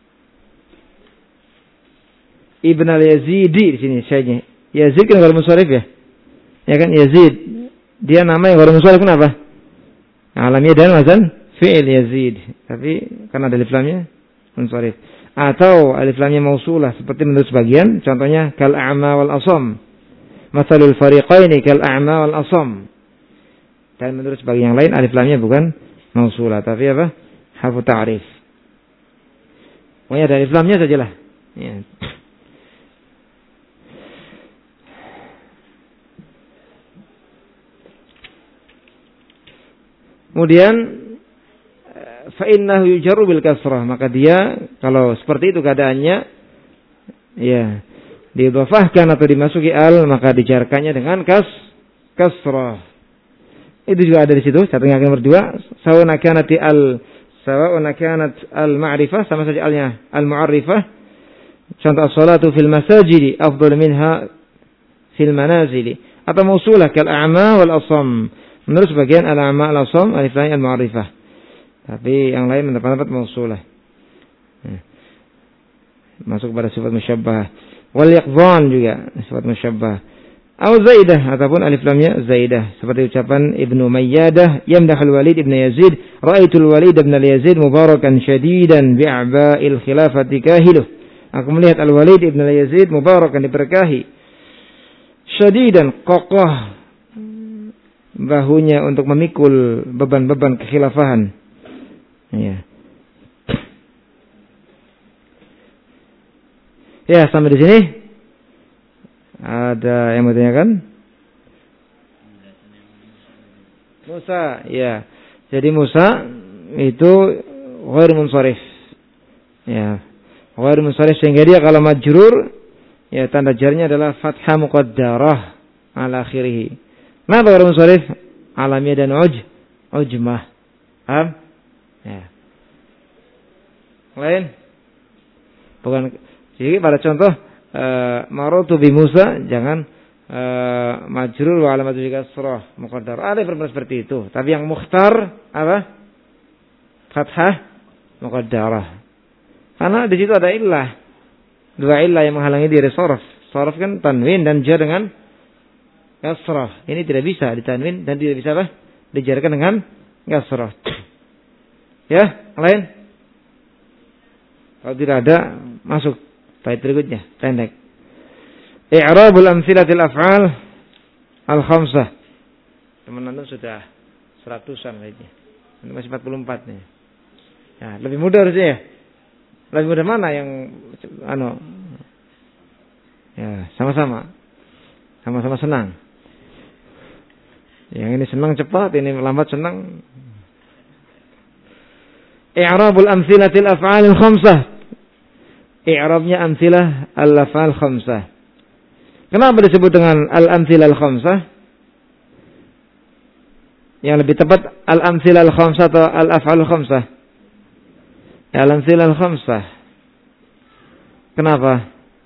A: ibn al-yazidi di sini syai'nya. Yazid kan ghair munsharif ya? Ya kan Yazid. Dia nama yang ghair munsharif kenapa? Alamnya dan wazan fi'il Yazid. Tapi karena ada alif lamnya munsharif. Atau alif lamnya mausulah seperti menurut sebagian, contohnya kal a'ma wal asam. Mathalul fariqaini kal a'ma wal asam. Dan menurut sebagian yang lain alif lamnya bukan mausulah tapi apa? Harfu ta'rif. Pokoknya ada alif lamnya sajalah. Ya. Kemudian fa innahu yujarru bil kasrah, maka dia kalau seperti itu keadaannya ya diidhafahkan atau dimasuki al, maka dijarkannya dengan kasrah. Itu juga ada di situ, satu yang akan berdua, sawa'un kanat al ma'rifah, sama saja alnya al mu'arrifah. Contoh as-salatu fil masajidi afdal minha fil manazili, atau mausulah kal a'ma wal asam. Menurut sebagian al-a'ma wal asam alif lam al mu'arrifah. Tapi yang lain mendapat mausulah. Masuk pada sifat musyabbah. Wal yaqdhan juga sifat musyabbah. Aw zaidah, ataupun alif lamnya zaidah, seperti ucapan Ibnu Mayyadah yamdahul Walid ibn Yazid, ra'aitul Walid ibn Yazid mubarakan syadidan bi'aba'il khilafati kahiluh. Aku melihat Al-Walid ibn Yazid mubarakan diberkahi, syadidan kokoh bahunya untuk memikul beban-beban kekhilafahan. Ya. Ya, sampai di sini. Ada yang mau tanyakan? Musa, ya. Jadi Musa itu ghair munsharif. Ya. Ghair munsharif sehingga dia kalau majrur ya tanda jarnya adalah fathah muqaddarah ala akhirih. Kenapa ghair munsharif? Alamiyah dan ujmah. Paham? Ya. Lain? Bukan. Jadi pada contoh maratu bi Musa jangan majrur wa alamatu kasrah muqaddar. Ada permasalahan seperti itu. Tapi yang mukhtar apa? Fathah muqaddarah. Karena di situ ada illah. Dua illah yang menghalangi dari sharaf. Sharaf kan tanwin dan jar dengan kasrah. Ini tidak bisa ditanwin dan tidak bisa apa? Dijarkan dengan kasrah. Ya, lain? Kalau tidak ada masuk bait berikutnya, pendek. I'rabul amtsilatil af'al al-khamsah. Teman-teman sudah 100-an baitnya. Ini masih 44 nih. Ya, lebih mudah harusnya ya. Lebih mudah mana yang ya, sama-sama. Sama-sama senang. Yang ini senang cepat, ini lambat senang. I'rabul amtsilatil af'al al-khamsah. I'rabnya amtsilah al-af'al khamsah. Kenapa disebut dengan al-amtsilah al-khamsah? Yang lebih tepat al-amtsilah al-khamsah atau al-af'al khamsah? Al-amtsilah al-khamsah. Kenapa?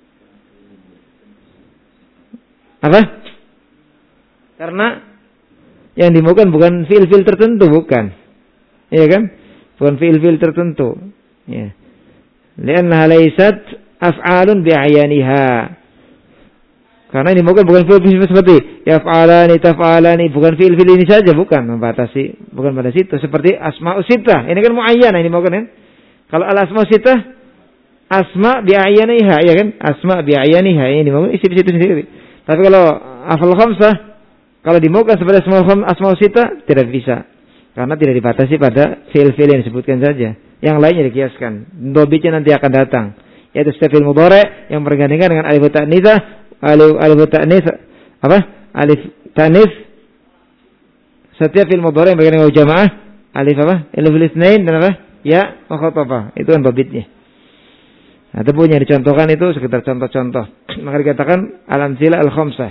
A: Apa? Karena yang dimaukan bukan fiil-fiil tertentu, bukan. Iya kan? Bukan fiil-fiil tertentu. Ya. Liannaha laysat af'alun bi'ayaniha. Karena ini bukan fi'il seperti yaf'alani, taf'alani, bukan fi'il ini saja, bukan membatasi, bukan pada situ. Seperti asma'us sittah, ini kan muayyanah ini bukan kan? Kalau al-asma'us sittah asma bi'ayaniha, ya kan? Asma bi'ayaniha ini bukan isi di situ sendiri. Tapi kalau af'al khamsah, kalau dimaukan seperti asma'us sittah tidak bisa. Karena tidak dibatasi pada fi'il yang disebutkan saja. Yang lainnya dikiaskan. Dobitnya nanti akan datang. Yaitu setiap fi'il mudhari' yang bergandengan dengan alif ta'nitsah. Alif ta'nits apa? Alif ta'nits setiap fi'il mudhari' yang bergandengan dengan jamaah, alif apa? Alif itsnain dan apa? Ya, mukhatabah. Itu kan babitnya. Nah, tebuh yang dicontohkan itu sekitar contoh-contoh. Maka dikatakan al-amtsilah al-khamsah.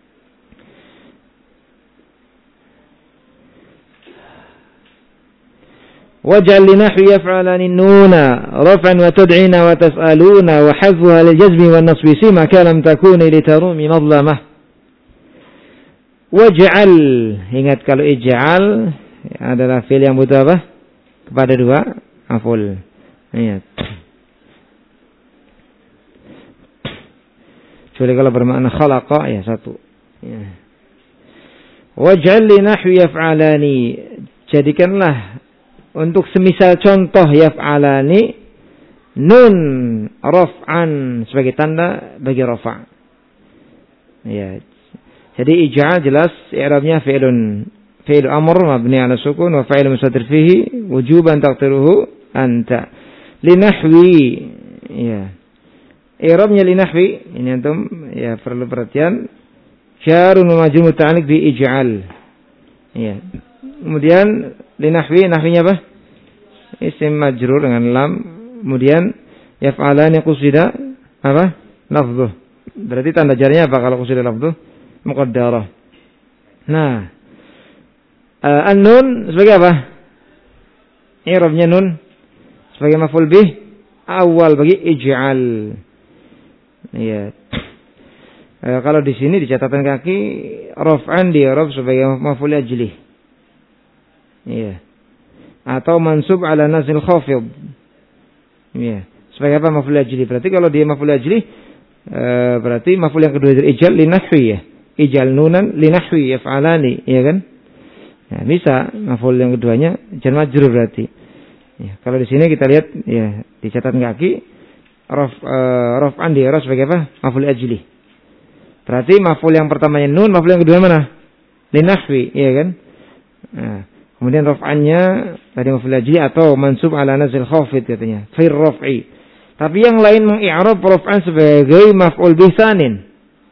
A: Waj'al li nahwi yaf'alani nuna raf'an wa tad'ina wa tas'aluna wa hadfuha lil jazmi wan nasbi sima kalam takuni li tarumi madlamah. Waj'al, ingat kalau ij'al adalah fi'il yang butuh apa? Kepada dua maf'ul. Ingat. Kecuali kalau bermakna khalaqa ya satu. Ya. Waj'al li nahwi yaf'alani, jadikanlah untuk semisal contoh yaf'alani nun raf'an sebagai tanda bagi rafa'. Ya. Jadi ij'al jelas i'rabnya fi'il amr mabni 'ala sukun wa fa'il mustatir fihi wujuban taqdiruhu anta. Li nahwi, ya. I'rabnya li nahwi ini antum ya perlu perhatian. Syarun wa majrur muta'alliq bi ij'al. Ya. Kemudian linahwi, nahwinya apa? Isim majrur dengan lam. Kemudian yaf'alani qusida apa? Lafdhuh. Berarti tanda jarnya apa kalau qusida lafdhuh? Muqaddarah. Nah, an-nun sebagai apa? I'rabnya nun sebagai maf'ul bih awal bagi ij'al. Iya. Kalau di sini di catatan kaki raf'an di i'rab sebagai maf'ul ajlih. Iya. Atau mansub ala nazil khafid. Iya. Sebagai apa maf'ul ajli? Berarti kalau dia maf'ul ajli berarti maf'ul yang kedua dari ijal li nahwi ya. Ijal nunan li nahwi yaf'alani, ya kan? Ya, bisa maf'ul yang keduanya jar majrur berarti. Ya, kalau di sini kita lihat ya di catatan kaki raf'an di i'rab sebagai apa? Maf'ul ajli. Berarti maf'ul yang pertamanya nun, maf'ul yang kedua mana? Li nahwi, ya kan? Nah, kemudian raf'annya tadi maf'ul ajli atau mansub ala nazil khafid katanya. Fir raf'i. Tapi yang lain mengi'rab raf'an sebagai maf'ul bih tsanin.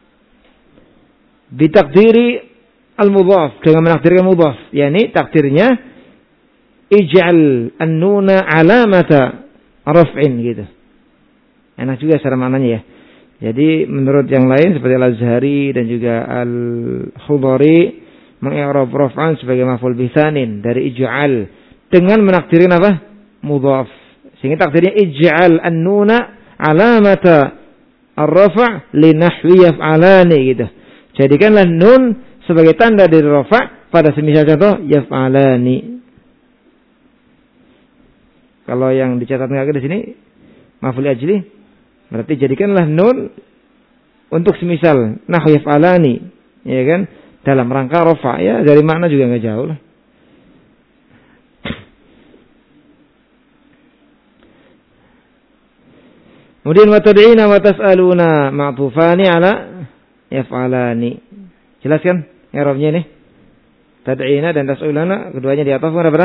A: Bitakdiri al-mudhaf, dengan menakdirkan mudhaf. Yani takdirnya ij'al an-nuna alamata raf'in gitu. Enak juga cara maknanya ya. Jadi menurut yang lain seperti Al-Azhari dan juga Al-Khudari mengi'rab raf'an sebagai maf'ul bih tsanin dari ij'al dengan menakdirkan apa? Mudhaf. Sehingga takdirnya ij'al an-nuna alamata ar-raf' li nahwi yaf'alani gitu. Jadikanlah nun sebagai tanda dari rafa' pada semisal contoh yaf'alani. Kalau yang dicatat enggak di sini maf'ul ajli berarti jadikanlah nun untuk semisal nahwi yaf'alani, ya kan? Dalam rangka rafa' ya, dari makna juga enggak jauh lah. Kemudian wa tad'ina wa tas'aluna ma'tufani ala yaf'alani. Jelas kan i'rabnya ini? Tad'ina dan tas'aluna keduanya di atas berapa?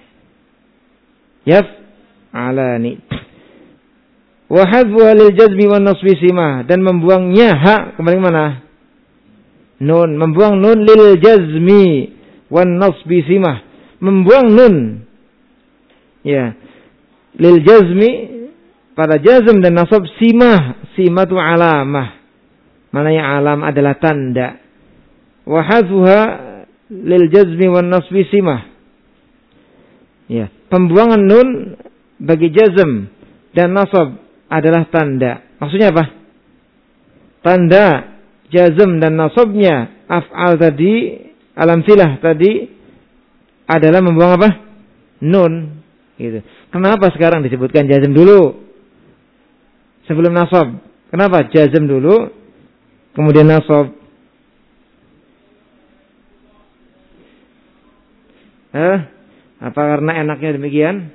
A: Yaf'alani. Wa hadfuha lil jazmi wan nasbi simah, dan membuangnya ha kembali mana? Nun, membuang nun lil jazmi wan nasbi simah. Membuang nun. Ya. Lil jazmi pada jazm dan nasab simah, simatu alamah. Mananya alam adalah tanda. Wa hadfuha lil jazmi wan nasbi simah. Ya, pembuangan nun bagi jazm dan nasab adalah tanda. Maksudnya apa? Tanda jazm dan nasabnya af'al tadi, alamsilah tadi adalah membuang apa? Nun. Gitu. Kenapa sekarang disebutkan jazm dulu? sebelum nasab. Kenapa? Jazm dulu, kemudian nasab. Apa karena enaknya demikian?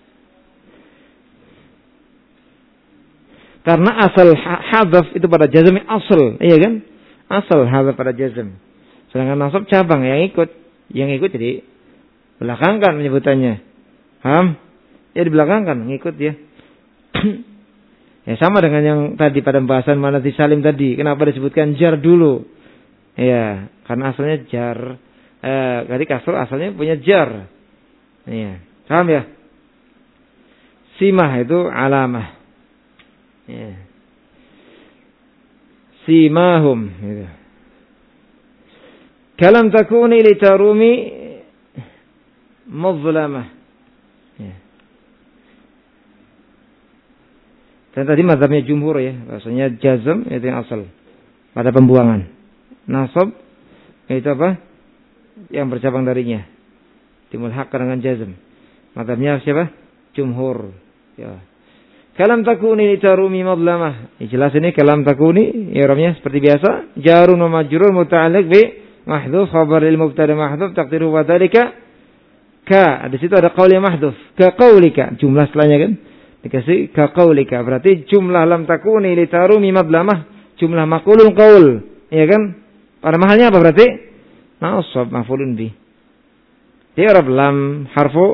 A: Karena asal hadzaf itu pada jazm asal, iya kan? Asal hadzaf pada jazm. Sedangkan nasab cabang yang ikut jadi belakangkan penyebutannya. Paham? Ya dibelakangkan, ngikut ya. Ya sama dengan yang tadi pada pembahasan manati salim tadi. Kenapa disebutkan jar dulu? Ya, karena asalnya jar. Tadi kasr asalnya punya jar. Iya. Paham ya? Simah itu alamah. Ya. Simahum gitu. Kalam takuni litarumi muzlamah. Ya. Dan tadi mazhabnya jumhur ya, bahasanya jazm itu yang asal pada pembuangan. Nasab itu apa? Yang bercabang darinya. Dimulhaq dengan jazm. Mazhabnya siapa? Jumhur. Ya. Kalam takuni litarumi muzlamah. Jelas ini kalam takuni i'rabnya seperti biasa, jarun wa majrur muta'alliq bi mahdhuf khabar lil mubtada mahdhuf taqdiruhu wa dzalika ka. Di situ ada qaul yang mahdhuf. Ka qaulika. Jumlah setelahnya kan dikasih ka qaulika. Berarti jumlah lam takuni litarumi madlamah, jumlah maqulul qaul. Ya kan? Pada mahalnya apa berarti? Nasab maf'ulun bi. I'rab lam harfu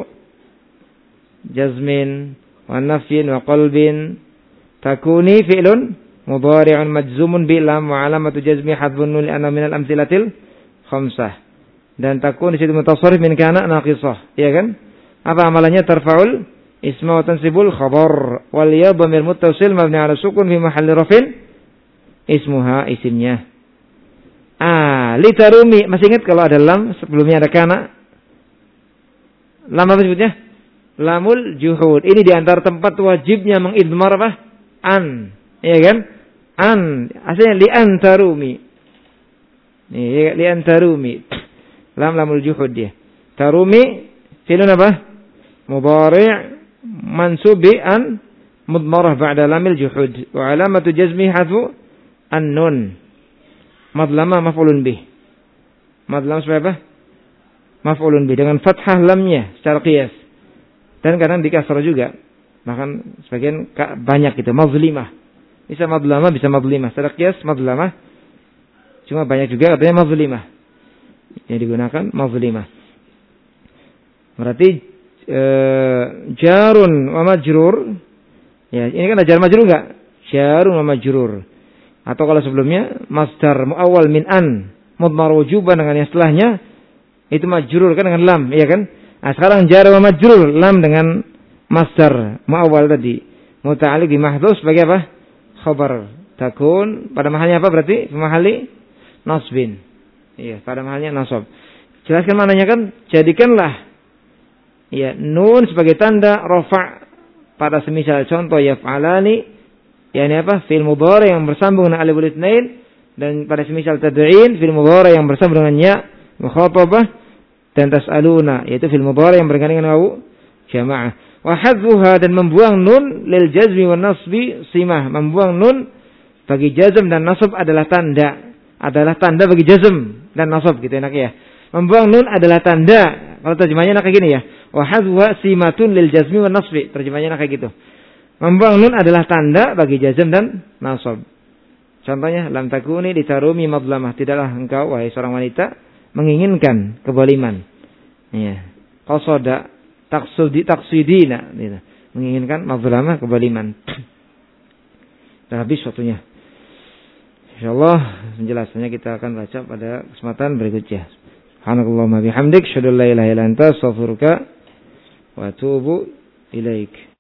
A: jazmin wa nafyin wa qalbin. Takuni fi'lun mudhari'un majzumun bi lam wa alamatu jazmi hadfun nun li anna min al-amtsilatil khamsah. Dan takun di situ mutasarrif min kana naqisah, ya kan? Apa amalannya? Tarfa'ul isma wa tansibul khabar wal ya dhamir muttasil mabni 'ala sukun fi mahalli rafin ismuha, isimnya. Litarumi, masih ingat kalau ada lam sebelumnya ada kana? Lam apa sebutnya? Lamul juhud. Ini di antara tempat wajibnya mengidmar apa? An, ya kan? An, asalnya li an tarumi. Nih, li an tarumi. Lamul juhud dia. Tarumi fi'lun apa? Mudhari' mansub bi an mudmarah ba'da lamil juhud wa alamatu jazmi hadfu an-nun. Madlama maf'ulun bih. Madlama sebagai apa? Maf'ulun bih dengan fathah lamnya secara qiyas. Dan kadang di kasrah juga. Bahkan sebagian banyak itu mazlimah. Bisa madlama, bisa madlimah. Secara qiyas madlama. Cuma banyak juga katanya mazlimah. Yang digunakan mazlimah. Berarti jarun wa majrur. Ya, ini kan ada jar majrur enggak? Jarun wa majrur. Atau kalau sebelumnya masdar muawwal min an mudmar wujuban dengan yang setelahnya itu majrur kan dengan lam, iya kan? Nah, sekarang jar wa majrur lam dengan masdar muawwal tadi muta'alliq bi mahdhuf sebagai apa? Khabar. Takun pada mahalnya apa berarti? Mahali nasbin. Iya, pada mahalnya nasab. Jelaskan maknanya kan? Jadikanlah ya nun sebagai tanda rafa' pada semisal contoh yaf'alani, yakni apa? Fi'il mudhari yang bersambung dengan alif itsnain, dan pada semisal tad'in fi'il mudhari yang bersambung dengan ya mukhatabah, dan tas'aluna yaitu fi'il mudhari yang bergandengan dengan wawu jamaah. Wa hadzuha, dan membuang nun lil jazmi wan nasbi simah. Membuang nun bagi jazm dan nasab adalah tanda bagi jazm dan nasab gitu enak ya. Membuang nun adalah tanda. Kalau terjemahnya kayak gini ya. Wa hadzuha simatun lil jazmi wan nasbi. Terjemahnya kayak gitu. Membuang nun adalah tanda bagi jazm dan nasab. Contohnya, lam takuni litarumi madlamah. Tidaklah engkau, wahai seorang wanita, menginginkan kezaliman. Ya. Qasada taqsidina. Gitu. Menginginkan madlamah, kezaliman. Dah habis waktunya. Insyaallah penjelasannya kita akan baca pada kesempatan berikutnya. Subhanakallahumma bihamdik, asyhadu an la ilaha illa anta, astaghfiruka wa atubu ilaik.